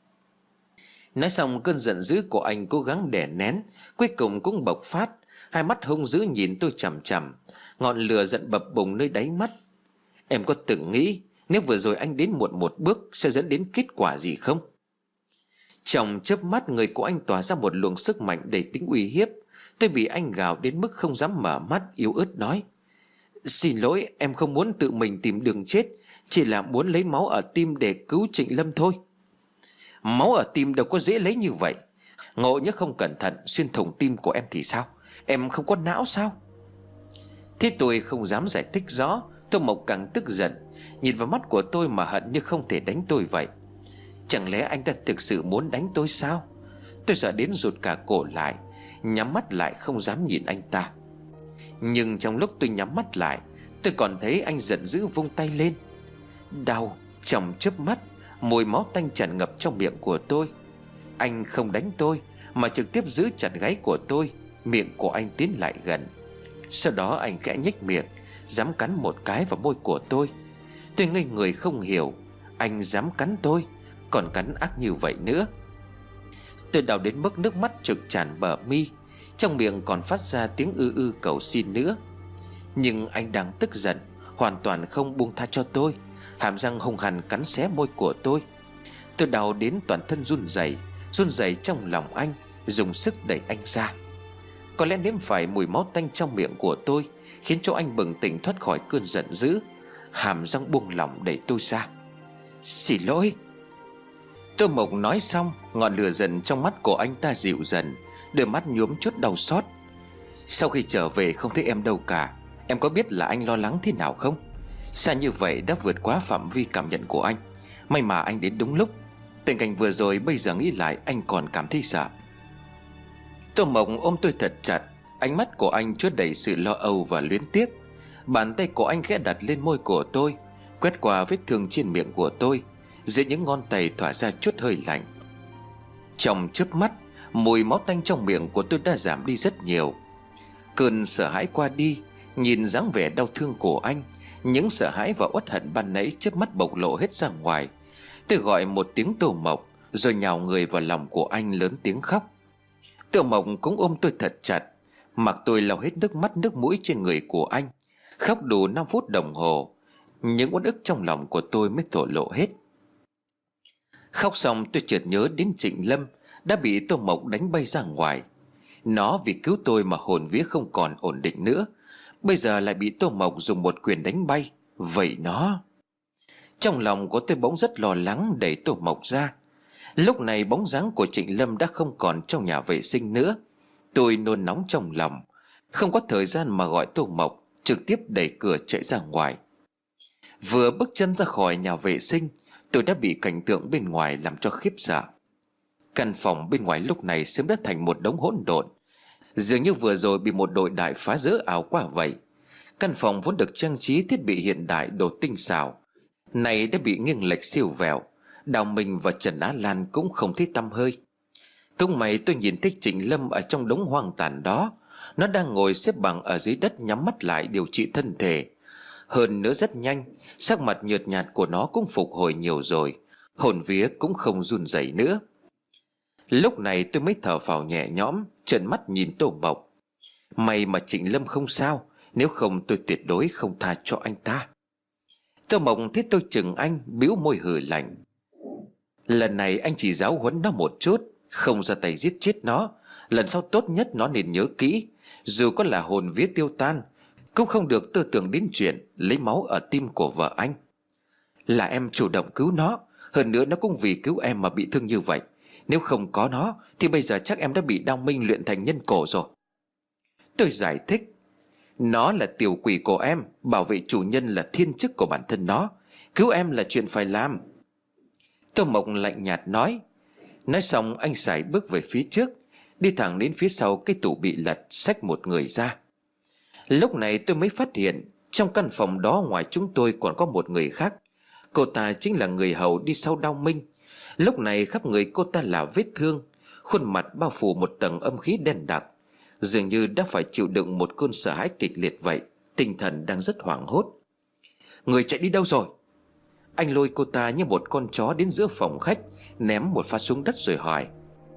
Nói xong, cơn giận dữ của anh cố gắng đè nén, cuối cùng cũng bộc phát. Hai mắt hung dữ nhìn tôi chằm chằm, ngọn lửa giận bập bùng nơi đáy mắt. Em có từng nghĩ nếu vừa rồi anh đến muộn một bước sẽ dẫn đến kết quả gì không? Trong chớp mắt, người của anh tỏa ra một luồng sức mạnh đầy tính uy hiếp. Tôi bị anh gào đến mức không dám mở mắt, yếu ớt nói, xin lỗi, em không muốn tự mình tìm đường chết, chỉ là muốn lấy máu ở tim để cứu Trịnh Lâm thôi. Máu ở tim đâu có dễ lấy như vậy. Ngộ nhỡ không cẩn thận xuyên thủng tim của em thì sao? Em không có não sao? Thế tôi không dám giải thích rõ. Tô Mộc càng tức giận, nhìn vào mắt của tôi mà hận như không thể đánh tôi vậy. Chẳng lẽ anh ta thực sự muốn đánh tôi sao? Tôi sợ đến rụt cả cổ lại, nhắm mắt lại không dám nhìn anh ta. Nhưng trong lúc tôi nhắm mắt lại, tôi còn thấy anh giận dữ vung tay lên. Đau, trong chớp mắt, mùi máu tanh tràn ngập trong miệng của tôi. Anh không đánh tôi mà trực tiếp giữ chặt gáy của tôi. Miệng của anh tiến lại gần. Sau đó anh khẽ nhếch miệng, dám cắn một cái vào môi của tôi. Tôi ngây người không hiểu, anh dám cắn tôi, còn cắn ác như vậy nữa. Tôi đau đến mức nước mắt trực tràn bờ mi, trong miệng còn phát ra tiếng ư ư cầu xin nữa. Nhưng anh đang tức giận, hoàn toàn không buông tha cho tôi, hàm răng hung hăng cắn xé môi của tôi. Tôi đau đến toàn thân run rẩy trong lòng anh, dùng sức đẩy anh ra. Có lẽ nếm phải mùi máu tanh trong miệng của tôi khiến cho anh bừng tỉnh thoát khỏi cơn giận dữ, hàm răng buông lỏng đẩy tôi ra. Xin lỗi. Tô Mộc nói xong, ngọn lửa dần trong mắt của anh ta dịu dần, đôi mắt nhuốm chút đau xót. Sau khi trở về không thấy em đâu cả. Em có biết là anh lo lắng thế nào không? Xa như vậy đã vượt quá phạm vi cảm nhận của anh. May mà anh đến đúng lúc. Tình cảnh vừa rồi bây giờ nghĩ lại anh còn cảm thấy sợ. Tô Mộc ôm tôi thật chặt. Ánh mắt của anh chứa đầy sự lo âu và luyến tiếc. Bàn tay của anh khẽ đặt lên môi của tôi, quét qua vết thương trên miệng của tôi. Dưới những ngón tay tỏa ra chút hơi lạnh. Trong chớp mắt, mùi máu tanh trong miệng của tôi đã giảm đi rất nhiều. Cơn sợ hãi qua đi. Nhìn dáng vẻ đau thương của anh, những sợ hãi và uất hận ban nãy chớp mắt bộc lộ hết ra ngoài. Tôi gọi một tiếng Tô Mộc, rồi nhào người vào lòng của anh lớn tiếng khóc. Tô Mộc cũng ôm tôi thật chặt, mặc tôi lau hết nước mắt nước mũi trên người của anh. Khóc đủ 5 phút đồng hồ, những uất ức trong lòng của tôi mới thổ lộ hết. Khóc xong tôi chợt nhớ đến Trịnh Lâm đã bị Tô Mộc đánh bay ra ngoài. Nó vì cứu tôi mà hồn vía không còn ổn định nữa, bây giờ lại bị Tô Mộc dùng một quyền đánh bay. Vậy nó... Trong lòng của tôi bỗng rất lo lắng đẩy Tô Mộc ra. Lúc này bóng dáng của Trịnh Lâm đã không còn trong nhà vệ sinh nữa. Tôi nôn nóng trong lòng, không có thời gian mà gọi Tô Mộc, trực tiếp đẩy cửa chạy ra ngoài. Vừa bước chân ra khỏi nhà vệ sinh, tôi đã bị cảnh tượng bên ngoài làm cho khiếp sợ. Căn phòng bên ngoài lúc này sớm đã thành một đống hỗn độn, dường như vừa rồi bị một đội đại phá rỡ ảo qua vậy. Căn phòng vốn được trang trí thiết bị hiện đại đồ tinh xảo, này đã bị nghiêng lệch siêu vẹo. Đào Minh và Trần Á Lan cũng không thấy tăm hơi. Cũng may tôi nhìn thấy Trịnh Lâm ở trong đống hoang tàn đó. Nó đang ngồi xếp bằng ở dưới đất, nhắm mắt lại điều trị thân thể. Hơn nữa rất nhanh, sắc mặt nhợt nhạt của nó cũng phục hồi nhiều rồi, hồn vía cũng không run rẩy nữa. Lúc này tôi mới thở phào nhẹ nhõm, trợn mắt nhìn Tô Mộc. May mà Trịnh Lâm không sao, nếu không tôi tuyệt đối không tha cho anh ta. Tô Mộc thấy tôi chừng anh, bĩu môi hừ lạnh. Lần này anh chỉ giáo huấn nó một chút, không ra tay giết chết nó. Lần sau tốt nhất nó nên nhớ kỹ, dù có là hồn vía tiêu tan, cũng không được tư tưởng đến chuyện lấy máu ở tim của vợ anh. Là em chủ động cứu nó, hơn nữa nó cũng vì cứu em mà bị thương như vậy. Nếu không có nó thì bây giờ chắc em đã bị Đao Minh luyện thành nhân cổ rồi. Tôi giải thích. Nó là tiểu quỷ của em, bảo vệ chủ nhân là thiên chức của bản thân nó, cứu em là chuyện phải làm. Tô Mộc lạnh nhạt nói. Nói xong anh sải bước về phía trước, đi thẳng đến phía sau cái tủ bị lật, xách một người ra. Lúc này tôi mới phát hiện trong căn phòng đó ngoài chúng tôi còn có một người khác. Cô ta chính là người hầu đi sau Đao Minh. Lúc này khắp người cô ta là vết thương, khuôn mặt bao phủ một tầng âm khí đen đặc, dường như đã phải chịu đựng một cơn sợ hãi kịch liệt vậy. Tinh thần đang rất hoảng hốt. Người chạy đi đâu rồi? Anh lôi cô ta như một con chó đến giữa phòng khách, ném một phát xuống đất rồi hỏi.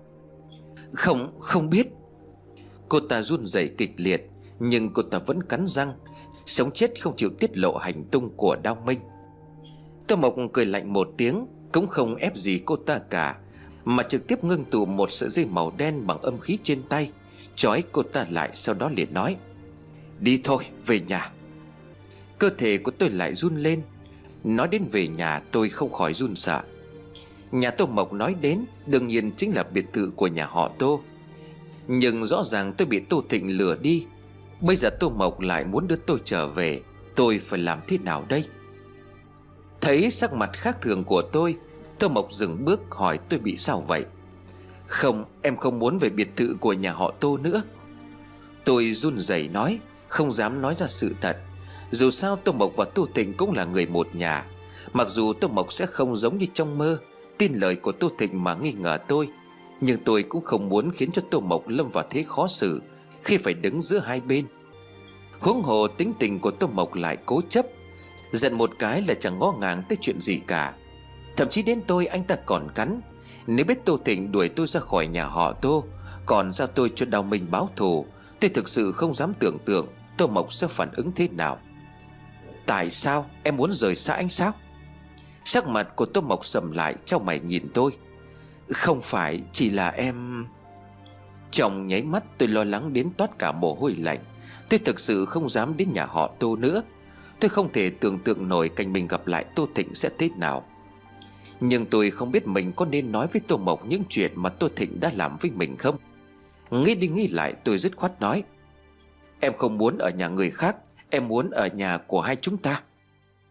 Không biết. Cô ta run rẩy kịch liệt, nhưng cô ta vẫn cắn răng, sống chết không chịu tiết lộ hành tung của Đao Minh. Tô Mộc cười lạnh một tiếng, cũng không ép gì cô ta cả, mà trực tiếp ngưng tụ một sợi dây màu đen bằng âm khí trên tay, trói cô ta lại. Sau đó liền nói. Đi thôi, về nhà. Cơ thể của tôi lại run lên. Nói đến về nhà tôi không khỏi run sợ. Nhà Tô Mộc nói đến đương nhiên chính là biệt thự của nhà họ Tô. Nhưng rõ ràng tôi bị Tô Thịnh lừa đi. Bây giờ Tô Mộc lại muốn đưa tôi trở về, tôi phải làm thế nào đây? Thấy sắc mặt khác thường của tôi, Tô Mộc dừng bước hỏi tôi bị sao vậy. Không, em không muốn về biệt thự của nhà họ Tô nữa. Tôi run rẩy nói, không dám nói ra sự thật. Dù sao Tô Mộc và Tô Thịnh cũng là người một nhà. Mặc dù Tô Mộc sẽ không giống như trong mơ tin lời của Tô Thịnh mà nghi ngờ tôi, nhưng tôi cũng không muốn khiến cho Tô Mộc lâm vào thế khó xử khi phải đứng giữa hai bên. Huống hồ tính tình của Tô Mộc lại cố chấp, giận một cái là chẳng ngó ngàng tới chuyện gì cả. Thậm chí đến tôi anh ta còn cắn. Nếu biết Tô Thịnh đuổi tôi ra khỏi nhà họ Tô, còn giao tôi cho Đao Minh báo thù, tôi thực sự không dám tưởng tượng Tô Mộc sẽ phản ứng thế nào. Tại sao em muốn rời xa anh sao? Sắc mặt của Tô Mộc sầm lại, chau mày nhìn tôi. Không phải, chỉ là em... Trong nháy mắt tôi lo lắng đến toát cả mồ hôi lạnh. Tôi thực sự không dám đến nhà họ Tô nữa. Tôi không thể tưởng tượng nổi cảnh mình gặp lại Tô Thịnh sẽ thế nào. Nhưng tôi không biết mình có nên nói với Tô Mộc những chuyện mà Tô Thịnh đã làm với mình không. Nghĩ đi nghĩ lại tôi dứt khoát nói. Em không muốn ở nhà người khác, em muốn ở nhà của hai chúng ta.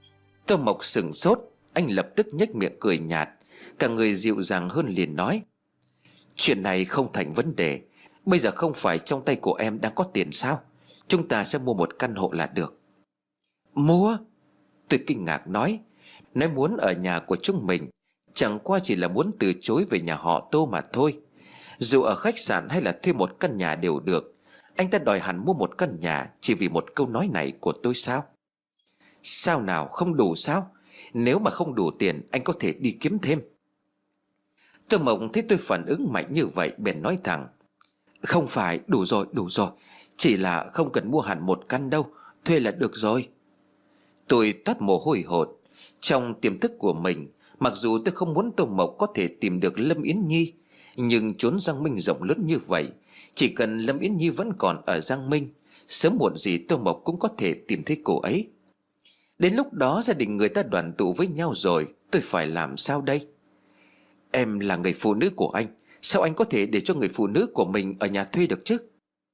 Tô Mộc sững sốt. Anh lập tức nhếch miệng cười nhạt, cả người dịu dàng hơn, liền nói: Chuyện này không thành vấn đề. Bây giờ không phải trong tay của em đang có tiền sao? Chúng ta sẽ mua một căn hộ là được. Mua? Tôi kinh ngạc nói muốn ở nhà của chúng mình, chẳng qua chỉ là muốn từ chối về nhà họ Tô mà thôi. Dù ở khách sạn hay là thuê một căn nhà đều được. Anh ta đòi hẳn mua một căn nhà chỉ vì một câu nói này của tôi sao? Sao nào, không đủ sao? Nếu mà không đủ tiền, anh có thể đi kiếm thêm. Tô Mộc thấy tôi phản ứng mạnh như vậy bèn nói thẳng: Không phải, đủ rồi, đủ rồi. Chỉ là không cần mua hẳn một căn đâu, thuê là được rồi. Tôi toát mồ hôi hột. Trong tiềm thức của mình, mặc dù tôi không muốn Tô Mộc có thể tìm được Lâm Yến Nhi, nhưng chốn Giang Minh rộng lớn như vậy, chỉ cần Lâm Yến Nhi vẫn còn ở Giang Minh, sớm muộn gì Tô Mộc cũng có thể tìm thấy cô ấy. Đến lúc đó gia đình người ta đoàn tụ với nhau rồi, tôi phải làm sao đây? Em là người phụ nữ của anh, sao anh có thể để cho người phụ nữ của mình ở nhà thuê được chứ?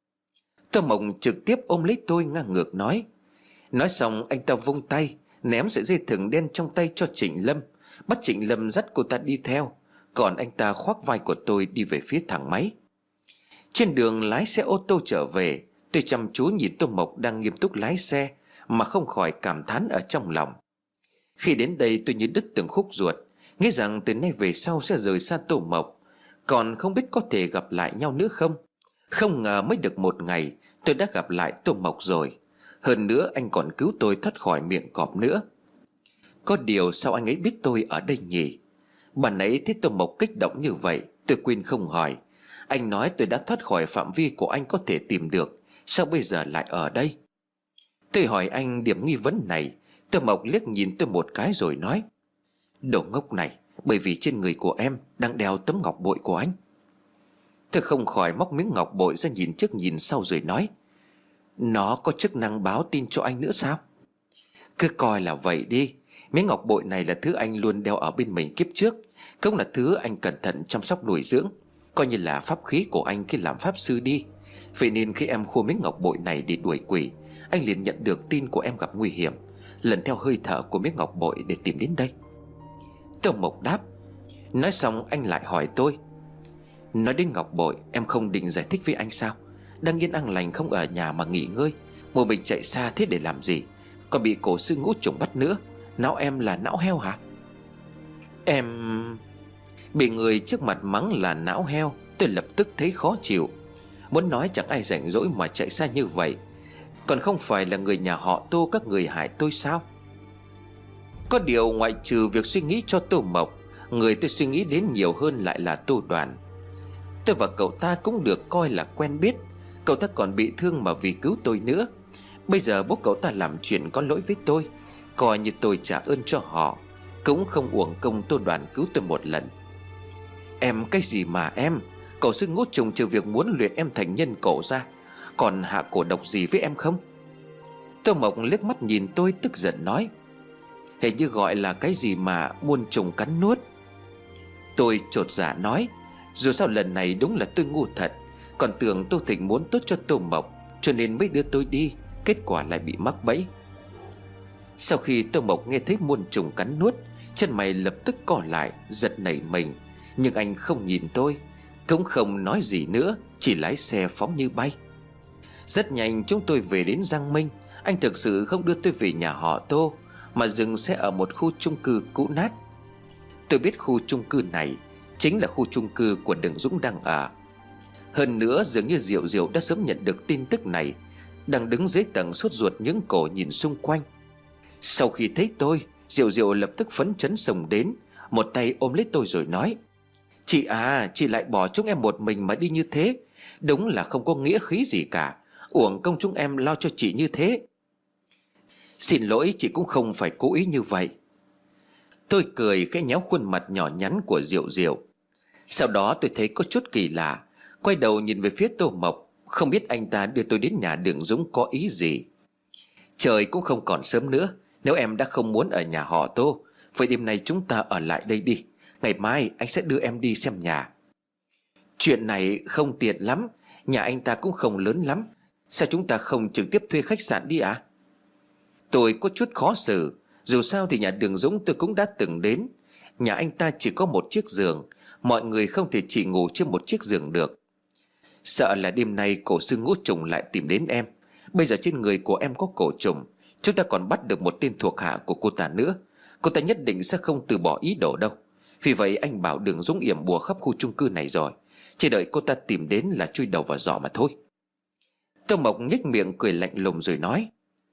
Tô Mộc trực tiếp ôm lấy tôi ngang ngược nói. Nói xong anh ta vung tay ném sợi dây thừng đen trong tay cho Trịnh Lâm, bắt Trịnh Lâm dắt cô ta đi theo. Còn anh ta khoác vai của tôi đi về phía thang máy. Trên đường lái xe ô tô trở về, tôi chăm chú nhìn Tô Mộc đang nghiêm túc lái xe mà không khỏi cảm thán ở trong lòng. Khi đến đây tôi như đứt từng khúc ruột, nghĩ rằng từ nay về sau sẽ rời xa Tô Mộc, còn không biết có thể gặp lại nhau nữa không. Không ngờ mới được một ngày tôi đã gặp lại Tô Mộc rồi. Hơn nữa anh còn cứu tôi thoát khỏi miệng cọp nữa. Có điều sao anh ấy biết tôi ở đây nhỉ? Bạn ấy thấy Tô Mộc kích động như vậy, tôi quên không hỏi. Anh nói tôi đã thoát khỏi phạm vi của anh có thể tìm được, sao bây giờ lại ở đây? Tôi hỏi anh điểm nghi vấn này. Tô Mộc liếc nhìn tôi một cái rồi nói: Đồ ngốc này, bởi vì trên người của em đang đeo tấm ngọc bội của anh. Tôi không khỏi móc miếng ngọc bội ra nhìn trước nhìn sau rồi nói: Nó có chức năng báo tin cho anh nữa sao? Cứ coi là vậy đi. Miếng ngọc bội này là thứ anh luôn đeo ở bên mình kiếp trước, cũng là thứ anh cẩn thận chăm sóc nuôi dưỡng, coi như là pháp khí của anh khi làm pháp sư đi. Vậy nên khi em khô miếng ngọc bội này để đuổi quỷ, anh liền nhận được tin của em gặp nguy hiểm, lần theo hơi thở của miếng ngọc bội để tìm đến đây. Tô Mộc đáp. Nói xong anh lại hỏi tôi: Nói đến ngọc bội, em không định giải thích với anh sao? Đang yên an lành không ở nhà mà nghỉ ngơi, một mình chạy xa thế để làm gì? Còn bị cổ sư Ngũ Trùng bắt nữa. Não em là não heo hả? Em... Bị người trước mặt mắng là não heo, tôi lập tức thấy khó chịu. Muốn nói chẳng ai rảnh rỗi mà chạy xa như vậy. Còn không phải là người nhà họ Tô các người hại tôi sao? Có điều ngoại trừ việc suy nghĩ cho Tô Mộc, người tôi suy nghĩ đến nhiều hơn lại là Tô Đoàn. Tôi và cậu ta cũng được coi là quen biết. Cậu ta còn bị thương mà vì cứu tôi nữa. Bây giờ bố cậu ta làm chuyện có lỗi với tôi, coi như tôi trả ơn cho họ, cũng không uổng công Tô Đoàn cứu tôi một lần. Em cái gì mà em? Cậu sư Ngũ Trùng trừ việc muốn luyện em thành nhân cổ ra, còn hạ cổ độc gì với em không? Tô Mộc liếc mắt nhìn tôi tức giận nói: Hình như gọi là cái gì mà muôn trùng cắn nuốt. Tôi chột dạ nói: Dù sao lần này đúng là tôi ngu thật. Còn tưởng Tô Thịnh muốn tốt cho Tô Mộc, cho nên mới đưa tôi đi, kết quả lại bị mắc bẫy. Sau khi Tô Mộc nghe thấy muôn trùng cắn nuốt, chân mày lập tức co lại, giật nảy mình. Nhưng anh không nhìn tôi, cũng không nói gì nữa, chỉ lái xe phóng như bay. Rất nhanh chúng tôi về đến Giang Minh. Anh thực sự không đưa tôi về nhà họ Tô, mà dừng xe ở một khu chung cư cũ nát. Tôi biết khu chung cư này chính là khu chung cư của Đường Dũng đang ở. Hơn nữa dường như Diệu Diệu đã sớm nhận được tin tức này, đang đứng dưới tầng sốt ruột những cổ nhìn xung quanh. Sau khi thấy tôi, Diệu Diệu lập tức phấn chấn xông đến, một tay ôm lấy tôi rồi nói: Chị à, chị lại bỏ chúng em một mình mà đi như thế, đúng là không có nghĩa khí gì cả. Uổng công chúng em lo cho chị như thế. Xin lỗi, chị cũng không phải cố ý như vậy. Tôi cười khẽ nhéo khuôn mặt nhỏ nhắn của Diệu Diệu. Sau đó tôi thấy có chút kỳ lạ, quay đầu nhìn về phía Tô Mộc. Không biết anh ta đưa tôi đến nhà Đường Dũng có ý gì. Trời cũng không còn sớm nữa, nếu em đã không muốn ở nhà họ Tô, vậy đêm nay chúng ta ở lại đây đi. Ngày mai anh sẽ đưa em đi xem nhà. Chuyện này không tiện lắm, nhà anh ta cũng không lớn lắm. Sao chúng ta không trực tiếp thuê khách sạn đi à? Tôi có chút khó xử. Dù sao thì nhà Đường Dũng tôi cũng đã từng đến. Nhà anh ta chỉ có một chiếc giường, mọi người không thể chỉ ngủ trên một chiếc giường được. Sợ là đêm nay cổ sư Ngũ Trùng lại tìm đến em. Bây giờ trên người của em có cổ trùng, chúng ta còn bắt được một tên thuộc hạ của cô ta nữa. Cô ta nhất định sẽ không từ bỏ ý đồ đâu. Vì vậy anh bảo Đường Dũng yểm bùa khắp khu chung cư này rồi, chỉ đợi cô ta tìm đến là chui đầu vào giỏ mà thôi. Tô Mộc nhếch miệng cười lạnh lùng rồi nói: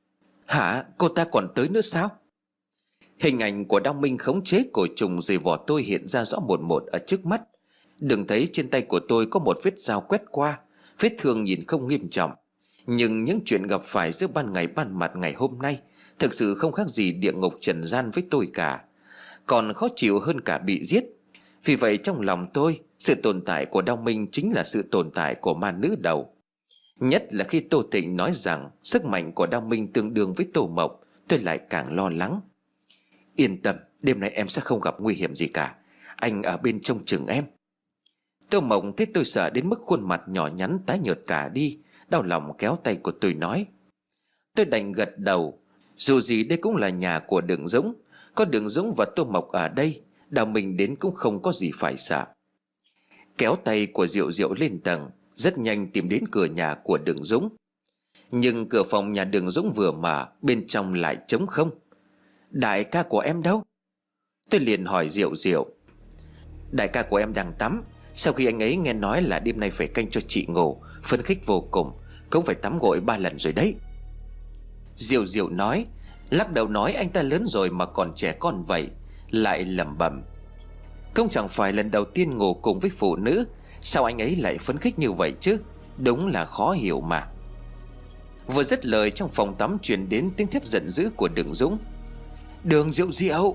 Hả, cô ta còn tới nữa sao? Hình ảnh của Đao Minh khống chế cổ trùng rồi vỏ tôi hiện ra rõ một một ở trước mắt. Đừng thấy trên tay của tôi có một vết dao quét qua, vết thương nhìn không nghiêm trọng, nhưng những chuyện gặp phải giữa ban ngày ban mặt ngày hôm nay thực sự không khác gì địa ngục trần gian với tôi cả, còn khó chịu hơn cả bị giết. Vì vậy trong lòng tôi, sự tồn tại của Đao Minh chính là sự tồn tại của ma nữ đầu. Nhất là khi Tô Thịnh nói rằng sức mạnh của Đao Minh tương đương với Tô Mộc, tôi lại càng lo lắng. Yên tâm, đêm nay em sẽ không gặp nguy hiểm gì cả, anh ở bên trông chừng em. Tô Mộc thấy tôi sợ đến mức khuôn mặt nhỏ nhắn tái nhợt cả đi, đau lòng kéo tay của tôi nói. Tôi đành gật đầu. Dù gì đây cũng là nhà của Đường Dũng, có Đường Dũng và Tô Mộc ở đây, Đào Minh đến cũng không có gì phải sợ. Kéo tay của Diệu Diệu lên tầng, rất nhanh tìm đến cửa nhà của Đường Dũng. Nhưng cửa phòng nhà Đường Dũng vừa mở, bên trong lại trống không. Đại ca của em đâu? Tôi liền hỏi Diệu Diệu. Đại ca của em đang tắm. Sau khi anh ấy nghe nói là đêm nay phải canh cho chị ngủ, phấn khích vô cùng, cũng phải tắm gội 3 lần rồi đấy. Diệu Diệu nói, lắc đầu nói anh ta lớn rồi mà còn trẻ con vậy, lại lẩm bẩm. Không chẳng phải lần đầu tiên ngủ cùng với phụ nữ, sao anh ấy lại phấn khích như vậy chứ? Đúng là khó hiểu mà. Vừa dứt lời, trong phòng tắm truyền đến tiếng thét giận dữ của Đường Dũng. Đường Diệu Diệu!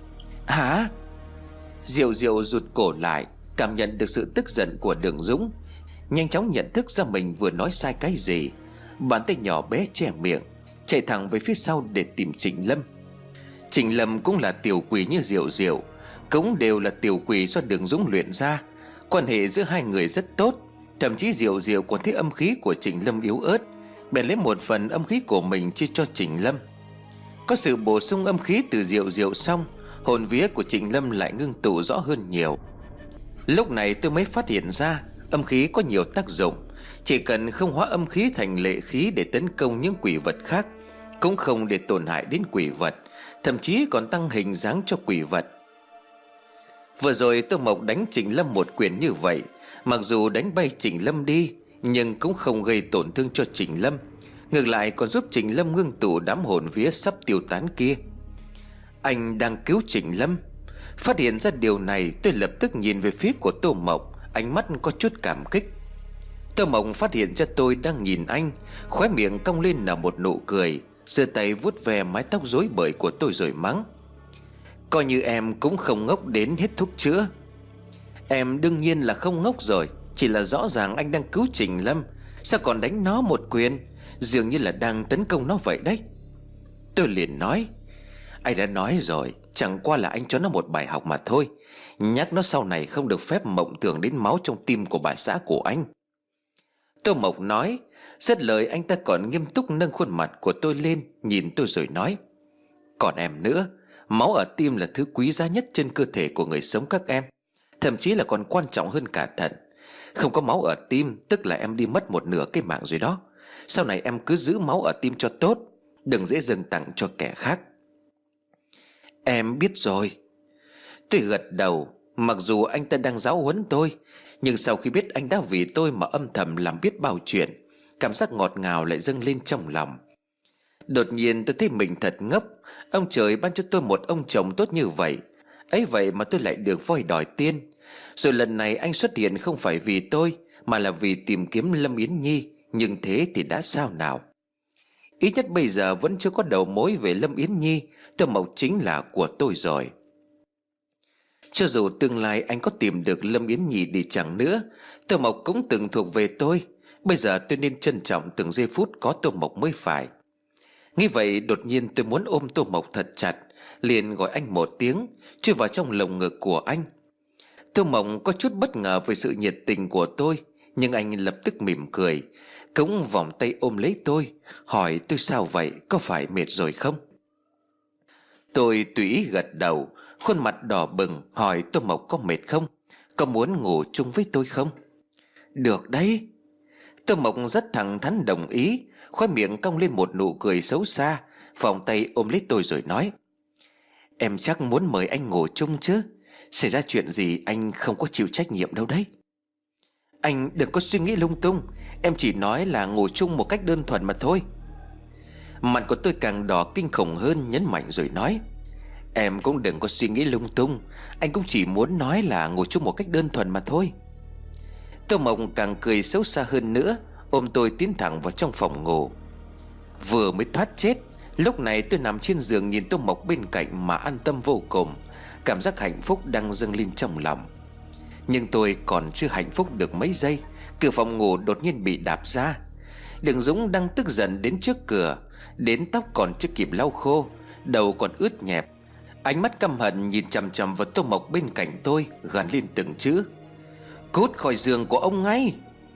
Hả? Diệu Diệu rụt cổ lại, cảm nhận được sự tức giận của Đường Dũng, nhanh chóng nhận thức ra mình vừa nói sai cái gì. Bàn tay nhỏ bé che miệng, chạy thẳng về phía sau để tìm Trịnh Lâm. Trịnh Lâm cũng là tiểu quỷ như Diệu Diệu, cũng đều là tiểu quỷ do Đường Dũng luyện ra. Quan hệ giữa hai người rất tốt, thậm chí Diệu Diệu còn thấy âm khí của Trịnh Lâm yếu ớt, bèn lấy một phần âm khí của mình chia cho Trịnh Lâm. Có sự bổ sung âm khí từ Diệu Diệu xong, hồn vía của Trịnh Lâm lại ngưng tụ rõ hơn nhiều. Lúc này tôi mới phát hiện ra âm khí có nhiều tác dụng. Chỉ cần không hóa âm khí thành lệ khí để tấn công những quỷ vật khác, cũng không để tổn hại đến quỷ vật, thậm chí còn tăng hình dáng cho quỷ vật. Vừa rồi Tô Mộc đánh Trịnh Lâm một quyền như vậy, mặc dù đánh bay Trịnh Lâm đi, nhưng cũng không gây tổn thương cho Trịnh Lâm, ngược lại còn giúp Trịnh Lâm ngưng tụ đám hồn vía sắp tiêu tán kia. Anh đang cứu Trịnh Lâm. Phát hiện ra điều này, tôi lập tức nhìn về phía của Tô Mộc, ánh mắt có chút cảm kích. Tô Mộc phát hiện ra tôi đang nhìn anh, khóe miệng cong lên là một nụ cười, giơ tay vuốt ve mái tóc rối bời của tôi rồi mắng. Coi như em cũng không ngốc đến hết thuốc chữa. Em đương nhiên là không ngốc rồi, chỉ là rõ ràng anh đang cứu Trịnh Lâm, sao còn đánh nó một quyền, dường như là đang tấn công nó vậy đấy. Tôi liền nói, anh đã nói rồi, chẳng qua là anh cho nó một bài học mà thôi, nhắc nó sau này không được phép mộng tưởng đến máu trong tim của bà xã của anh. Tô Mộc nói, dứt lời anh ta còn nghiêm túc nâng khuôn mặt của tôi lên, nhìn tôi rồi nói, còn em nữa, máu ở tim là thứ quý giá nhất trên cơ thể của người sống các em, thậm chí là còn quan trọng hơn cả thận. Không có máu ở tim tức là em đi mất một nửa cái mạng rồi đó. Sau này em cứ giữ máu ở tim cho tốt, đừng dễ dâng tặng cho kẻ khác. Em biết rồi. Tôi gật đầu. Mặc dù anh ta đang giáo huấn tôi, nhưng sau khi biết anh đã vì tôi mà âm thầm làm biết bao chuyện, cảm giác ngọt ngào lại dâng lên trong lòng. Đột nhiên tôi thấy mình thật ngốc. Ông trời ban cho tôi một ông chồng tốt như vậy, ấy vậy mà tôi lại được voi đòi tiên. Rồi lần này anh xuất hiện không phải vì tôi, mà là vì tìm kiếm Lâm Yến Nhi. Nhưng thế thì đã sao nào? Ít nhất bây giờ vẫn chưa có đầu mối về Lâm Yến Nhi. Tô Mộc chính là của tôi rồi. Cho dù tương lai anh có tìm được Lâm Yến Nhi đi chẳng nữa, Tô Mộc cũng từng thuộc về tôi. Bây giờ tôi nên trân trọng từng giây phút có Tô Mộc mới phải. Nghĩ vậy đột nhiên tôi muốn ôm Tô Mộc thật chặt, liền gọi anh một tiếng, chui vào trong lồng ngực của anh. Tô Mộc có chút bất ngờ về sự nhiệt tình của tôi, nhưng anh lập tức mỉm cười, cũng vòng tay ôm lấy tôi, hỏi tôi sao vậy, có phải mệt rồi không? Tôi tùy ý gật đầu, khuôn mặt đỏ bừng, hỏi Tô Mộc có mệt không, có muốn ngủ chung với tôi không. Được đấy. Tô Mộc rất thẳng thắn đồng ý, khóe miệng cong lên một nụ cười xấu xa, vòng tay ôm lấy tôi rồi nói: Em chắc muốn mời anh ngủ chung chứ, xảy ra chuyện gì anh không có chịu trách nhiệm đâu đấy. Anh đừng có suy nghĩ lung tung, em chỉ nói là ngủ chung một cách đơn thuần mà thôi. Mặt của tôi càng đỏ kinh khủng hơn, nhấn mạnh rồi nói: Em cũng đừng có suy nghĩ lung tung, anh cũng chỉ muốn nói là ngủ chung một cách đơn thuần mà thôi. Tô Mộc càng cười xấu xa hơn nữa, ôm tôi tiến thẳng vào trong phòng ngủ. Vừa mới thoát chết, lúc này tôi nằm trên giường nhìn Tô Mộc bên cạnh mà an tâm vô cùng. Cảm giác hạnh phúc đang dâng lên trong lòng. Nhưng tôi còn chưa hạnh phúc được mấy giây, cửa phòng ngủ đột nhiên bị đạp ra. Đường Dũng đang tức giận đến trước cửa, đến tóc còn chưa kịp lau khô, đầu còn ướt nhẹp, ánh mắt căm hận nhìn chằm chằm vào Tô Mộc bên cạnh tôi, gằn lên từng chữ: Cút khỏi giường của ông ngay.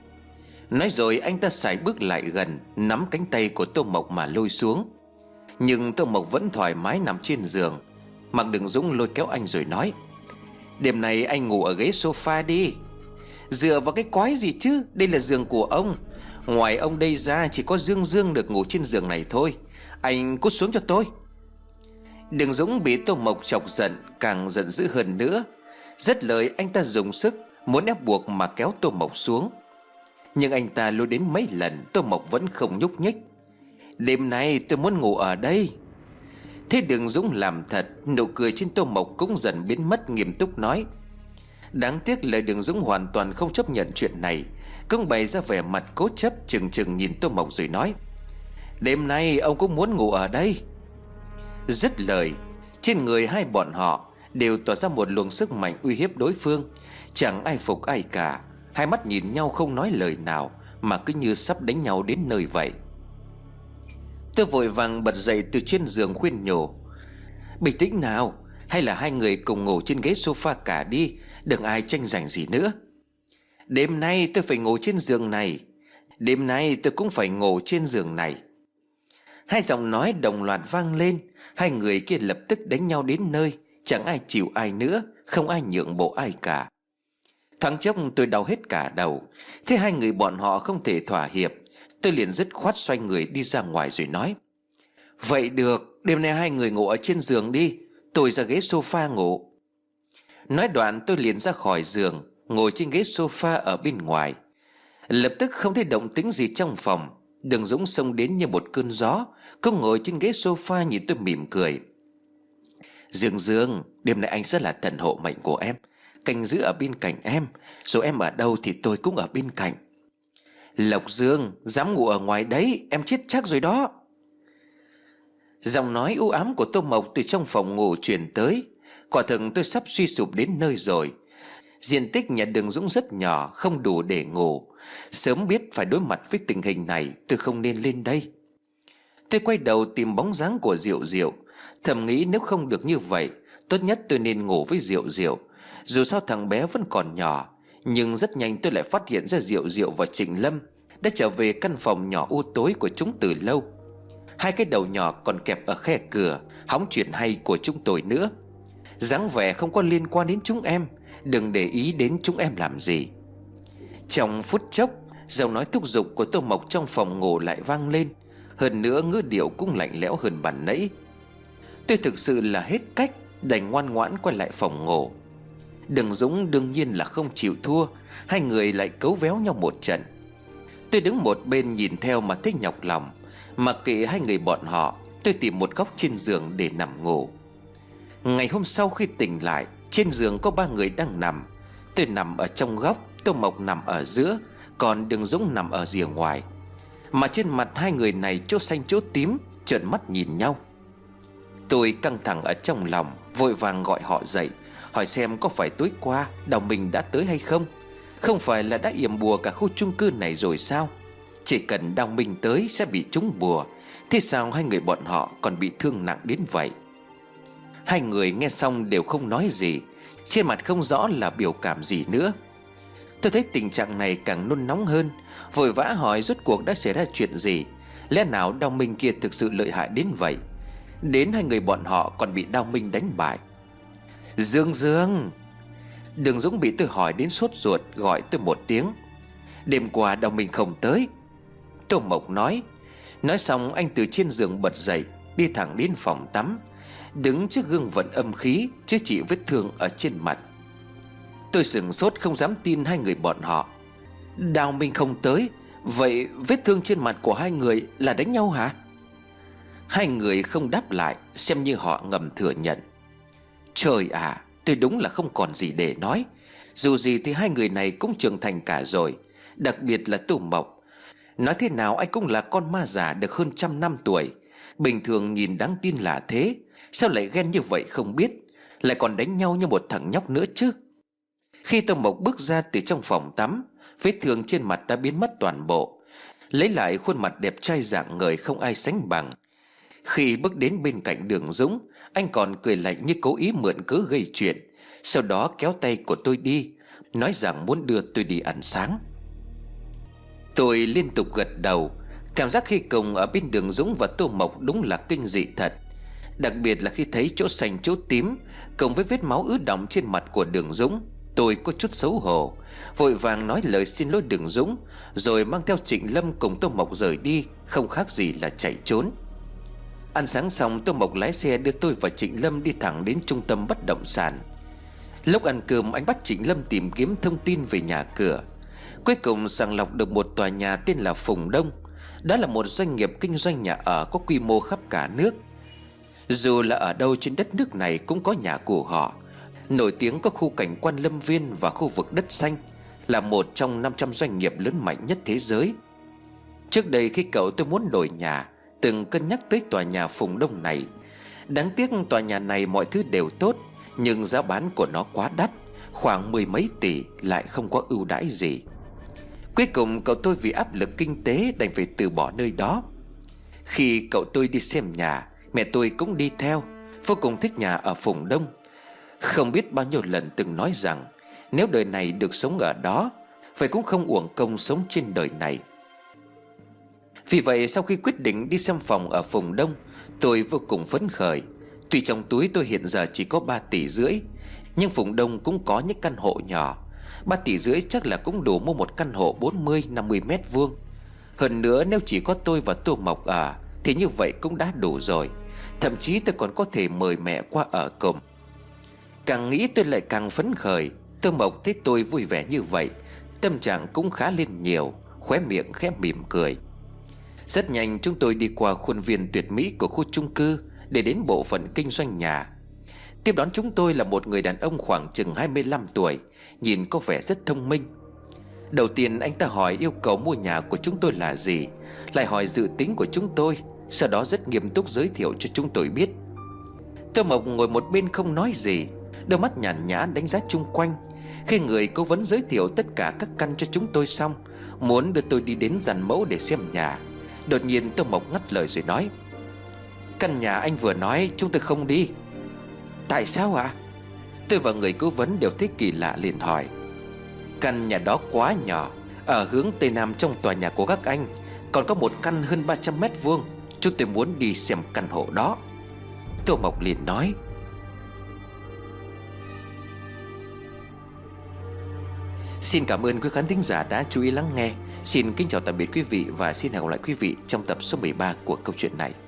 Nói rồi anh ta sải bước lại gần, nắm cánh tay của Tô Mộc mà lôi xuống. Nhưng Tô Mộc vẫn thoải mái nằm trên giường. Mặc Đường Dũng lôi kéo anh rồi nói: Đêm nay anh ngủ ở ghế sofa đi. Dựa vào cái quái gì chứ, đây là giường của ông. Ngoài ông đây ra chỉ có Dương Dương được ngủ trên giường này thôi. Anh cút xuống cho tôi. Đường Dũng bị Tô Mộc chọc giận, càng giận dữ hơn nữa. Dứt lời anh ta dùng sức muốn ép buộc mà kéo Tô Mộc xuống. Nhưng anh ta lôi đến mấy lần, Tô Mộc vẫn không nhúc nhích. Đêm nay tôi muốn ngủ ở đây. Thế Đường Dũng làm thật, nụ cười trên Tô Mộc cũng dần biến mất, nghiêm túc nói. Đáng tiếc lời Đường Dũng hoàn toàn không chấp nhận chuyện này, cũng bày ra vẻ mặt cố chấp, chừng chừng nhìn Tô Mộc rồi nói: Đêm nay ông cũng muốn ngủ ở đây. Dứt lời, trên người hai bọn họ đều tỏa ra một luồng sức mạnh uy hiếp đối phương. Chẳng ai phục ai cả, hai mắt nhìn nhau không nói lời nào, mà cứ như sắp đánh nhau đến nơi vậy. Tôi vội vàng bật dậy từ trên giường khuyên nhủ: Bình tĩnh nào, hay là hai người cùng ngủ trên ghế sofa cả đi, đừng ai tranh giành gì nữa. Đêm nay tôi phải ngủ trên giường này. Đêm nay tôi cũng phải ngủ trên giường này. Hai giọng nói đồng loạt vang lên. Hai người kia lập tức đánh nhau đến nơi, chẳng ai chịu ai nữa, không ai nhượng bộ ai cả. Thoáng chốc tôi đau hết cả đầu. Thế hai người bọn họ không thể thỏa hiệp, tôi liền dứt khoát xoay người đi ra ngoài rồi nói: Vậy được, đêm nay hai người ngủ ở trên giường đi, tôi ra ghế sofa ngủ. Nói đoạn tôi liền ra khỏi giường, ngồi trên ghế sofa ở bên ngoài. Lập tức không thấy động tĩnh gì trong phòng. Đường Dũng xông đến như một cơn gió, cũng ngồi trên ghế sofa nhìn tôi mỉm cười. Dương Dương, đêm nay anh sẽ là thần hộ mệnh của em, canh giữ ở bên cạnh em, dù em ở đâu thì tôi cũng ở bên cạnh. Lộc Dương, dám ngủ ở ngoài đấy, em chết chắc rồi đó. Giọng nói u ám của Tô Mộc từ trong phòng ngủ truyền tới. Quả thực tôi sắp suy sụp đến nơi rồi. Diện tích nhà Đường Dũng rất nhỏ, không đủ để ngủ. Sớm biết phải đối mặt với tình hình này, tôi không nên lên đây. Tôi quay đầu tìm bóng dáng của Diệu Diệu, thầm nghĩ nếu không được như vậy, tốt nhất tôi nên ngủ với Diệu Diệu. Dù sao thằng bé vẫn còn nhỏ. Nhưng rất nhanh tôi lại phát hiện ra Diệu Diệu và Trịnh Lâm đã trở về căn phòng nhỏ u tối của chúng từ lâu. Hai cái đầu nhỏ còn kẹp ở khe cửa, hóng chuyện hay của chúng tôi nữa. Dáng vẻ không có liên quan đến chúng em, đừng để ý đến chúng em làm gì. Trong phút chốc, giọng nói thúc giục của Tô Mộc trong phòng ngủ lại vang lên. Hơn nữa ngữ điệu cũng lạnh lẽo hơn bản nãy. Tôi thực sự là hết cách, đành ngoan ngoãn quay lại phòng ngủ. Đường Dũng đương nhiên là không chịu thua. Hai người lại cấu véo nhau một trận. Tôi đứng một bên nhìn theo mà thấy nhọc lòng. Mặc kệ hai người bọn họ, tôi tìm một góc trên giường để nằm ngủ. Ngày hôm sau khi tỉnh lại, trên giường có ba người đang nằm. Tôi nằm ở trong góc, Tô Mộc nằm ở giữa, còn Đường Dũng nằm ở rìa ngoài. Mà trên mặt hai người này chỗ xanh chỗ tím, trợn mắt nhìn nhau. Tôi căng thẳng ở trong lòng, vội vàng gọi họ dậy, hỏi xem có phải tối qua Đào Minh đã tới hay không. Không phải là đã yểm bùa cả khu chung cư này rồi sao? Chỉ cần Đào Minh tới sẽ bị trúng bùa. Thế sao hai người bọn họ còn bị thương nặng đến vậy? Hai người nghe xong đều không nói gì, trên mặt không rõ là biểu cảm gì nữa. Tôi thấy tình trạng này càng nôn nóng hơn, vội vã hỏi rốt cuộc đã xảy ra chuyện gì. Lẽ nào Đào Minh kia thực sự lợi hại đến vậy? Đến hai người bọn họ còn bị Đao Minh đánh bại. Dương Dương. Đường Dũng bị tôi hỏi đến sốt ruột, gọi tôi một tiếng. Đêm qua Đao Minh không tới. Tô Mộc nói. Nói xong anh từ trên giường bật dậy, đi thẳng đến phòng tắm, đứng trước gương vận âm khí, chữa trị vết thương ở trên mặt. Tôi sửng sốt không dám tin hai người bọn họ. Đao Minh không tới, vậy vết thương trên mặt của hai người là đánh nhau hả? Hai người không đáp lại, xem như họ ngầm thừa nhận. Trời ạ, tôi đúng là không còn gì để nói. Dù gì thì hai người này cũng trưởng thành cả rồi, đặc biệt là Tô Mộc. Nói thế nào anh cũng là con ma già được hơn 100 năm tuổi, bình thường nhìn đáng tin là thế, sao lại ghen như vậy không biết, lại còn đánh nhau như một thằng nhóc nữa chứ. Khi Tô Mộc bước ra từ trong phòng tắm, vết thương trên mặt đã biến mất toàn bộ, lấy lại khuôn mặt đẹp trai rạng ngời không ai sánh bằng. Khi bước đến bên cạnh Đường Dũng, anh còn cười lạnh như cố ý mượn cớ gây chuyện, sau đó kéo tay của tôi đi, nói rằng muốn đưa tôi đi ăn sáng. Tôi liên tục gật đầu. Cảm giác khi cùng ở bên Đường Dũng và Tô Mộc đúng là kinh dị thật, đặc biệt là khi thấy chỗ xanh chỗ tím cộng với vết máu ứ đọng trên mặt của Đường Dũng. Tôi có chút xấu hổ, vội vàng nói lời xin lỗi Đường Dũng, rồi mang theo Trịnh Lâm cùng Tô Mộc rời đi, không khác gì là chạy trốn. Ăn sáng xong, Tô Mộc lái xe đưa tôi và Trịnh Lâm đi thẳng đến trung tâm bất động sản. Lúc ăn cơm, anh bắt Trịnh Lâm tìm kiếm thông tin về nhà cửa. Cuối cùng sàng lọc được một tòa nhà tên là Phùng Đông. Đó là một doanh nghiệp kinh doanh nhà ở có quy mô khắp cả nước. Dù là ở đâu trên đất nước này cũng có nhà của họ. Nổi tiếng có khu cảnh quan Lâm Viên và khu vực đất xanh, là một trong 500 doanh nghiệp lớn mạnh nhất thế giới. Trước đây khi cậu tôi muốn đổi nhà, từng cân nhắc tới tòa nhà Phùng Đông này. Đáng tiếc tòa nhà này mọi thứ đều tốt, nhưng giá bán của nó quá đắt, khoảng 10 mấy tỷ, lại không có ưu đãi gì. Cuối cùng cậu tôi vì áp lực kinh tế đành phải từ bỏ nơi đó. Khi cậu tôi đi xem nhà, mẹ tôi cũng đi theo, vô cùng thích nhà ở Phùng Đông. Không biết bao nhiêu lần từng nói rằng nếu đời này được sống ở đó, vậy cũng không uổng công sống trên đời này. Vì vậy sau khi quyết định đi xem phòng ở Phùng Đông, tôi vô cùng phấn khởi. Tuy trong túi tôi hiện giờ chỉ có 3,5 tỷ, nhưng Phùng Đông cũng có những căn hộ nhỏ. 3,5 tỷ chắc là cũng đủ mua một căn hộ 40-50 mét vuông. Hơn nữa nếu chỉ có tôi và Tô Mộc ở thì như vậy cũng đã đủ rồi. Thậm chí tôi còn có thể mời mẹ qua ở cùng. Càng nghĩ tôi lại càng phấn khởi. Tô Mộc thấy tôi vui vẻ như vậy, tâm trạng cũng khá lên nhiều, khóe miệng khẽ mỉm cười. Rất nhanh chúng tôi đi qua khuôn viên tuyệt mỹ của khu chung cư để đến bộ phận kinh doanh nhà. Tiếp đón chúng tôi là một người đàn ông khoảng chừng 25 tuổi, nhìn có vẻ rất thông minh. Đầu tiên anh ta hỏi yêu cầu mua nhà của chúng tôi là gì, lại hỏi dự tính của chúng tôi, sau đó rất nghiêm túc giới thiệu cho chúng tôi biết. Tô Mộc ngồi một bên không nói gì, đôi mắt nhàn nhã đánh giá chung quanh. Khi người cố vấn giới thiệu tất cả các căn cho chúng tôi xong, muốn đưa tôi đi đến dàn mẫu để xem nhà, đột nhiên Tô Mộc ngắt lời rồi nói: "Căn nhà anh vừa nói chúng tôi không đi." "Tại sao ạ?" Tôi và người cố vấn đều thấy kỳ lạ liền hỏi. "Căn nhà đó quá nhỏ, ở hướng Tây Nam trong tòa nhà của các anh còn có một căn hơn 300 mét vuông, chúng tôi muốn đi xem căn hộ đó." Tô Mộc liền nói. Xin cảm ơn quý khán thính giả đã chú ý lắng nghe. Xin kính chào tạm biệt quý vị và xin hẹn gặp lại quý vị trong tập số 13 của câu chuyện này.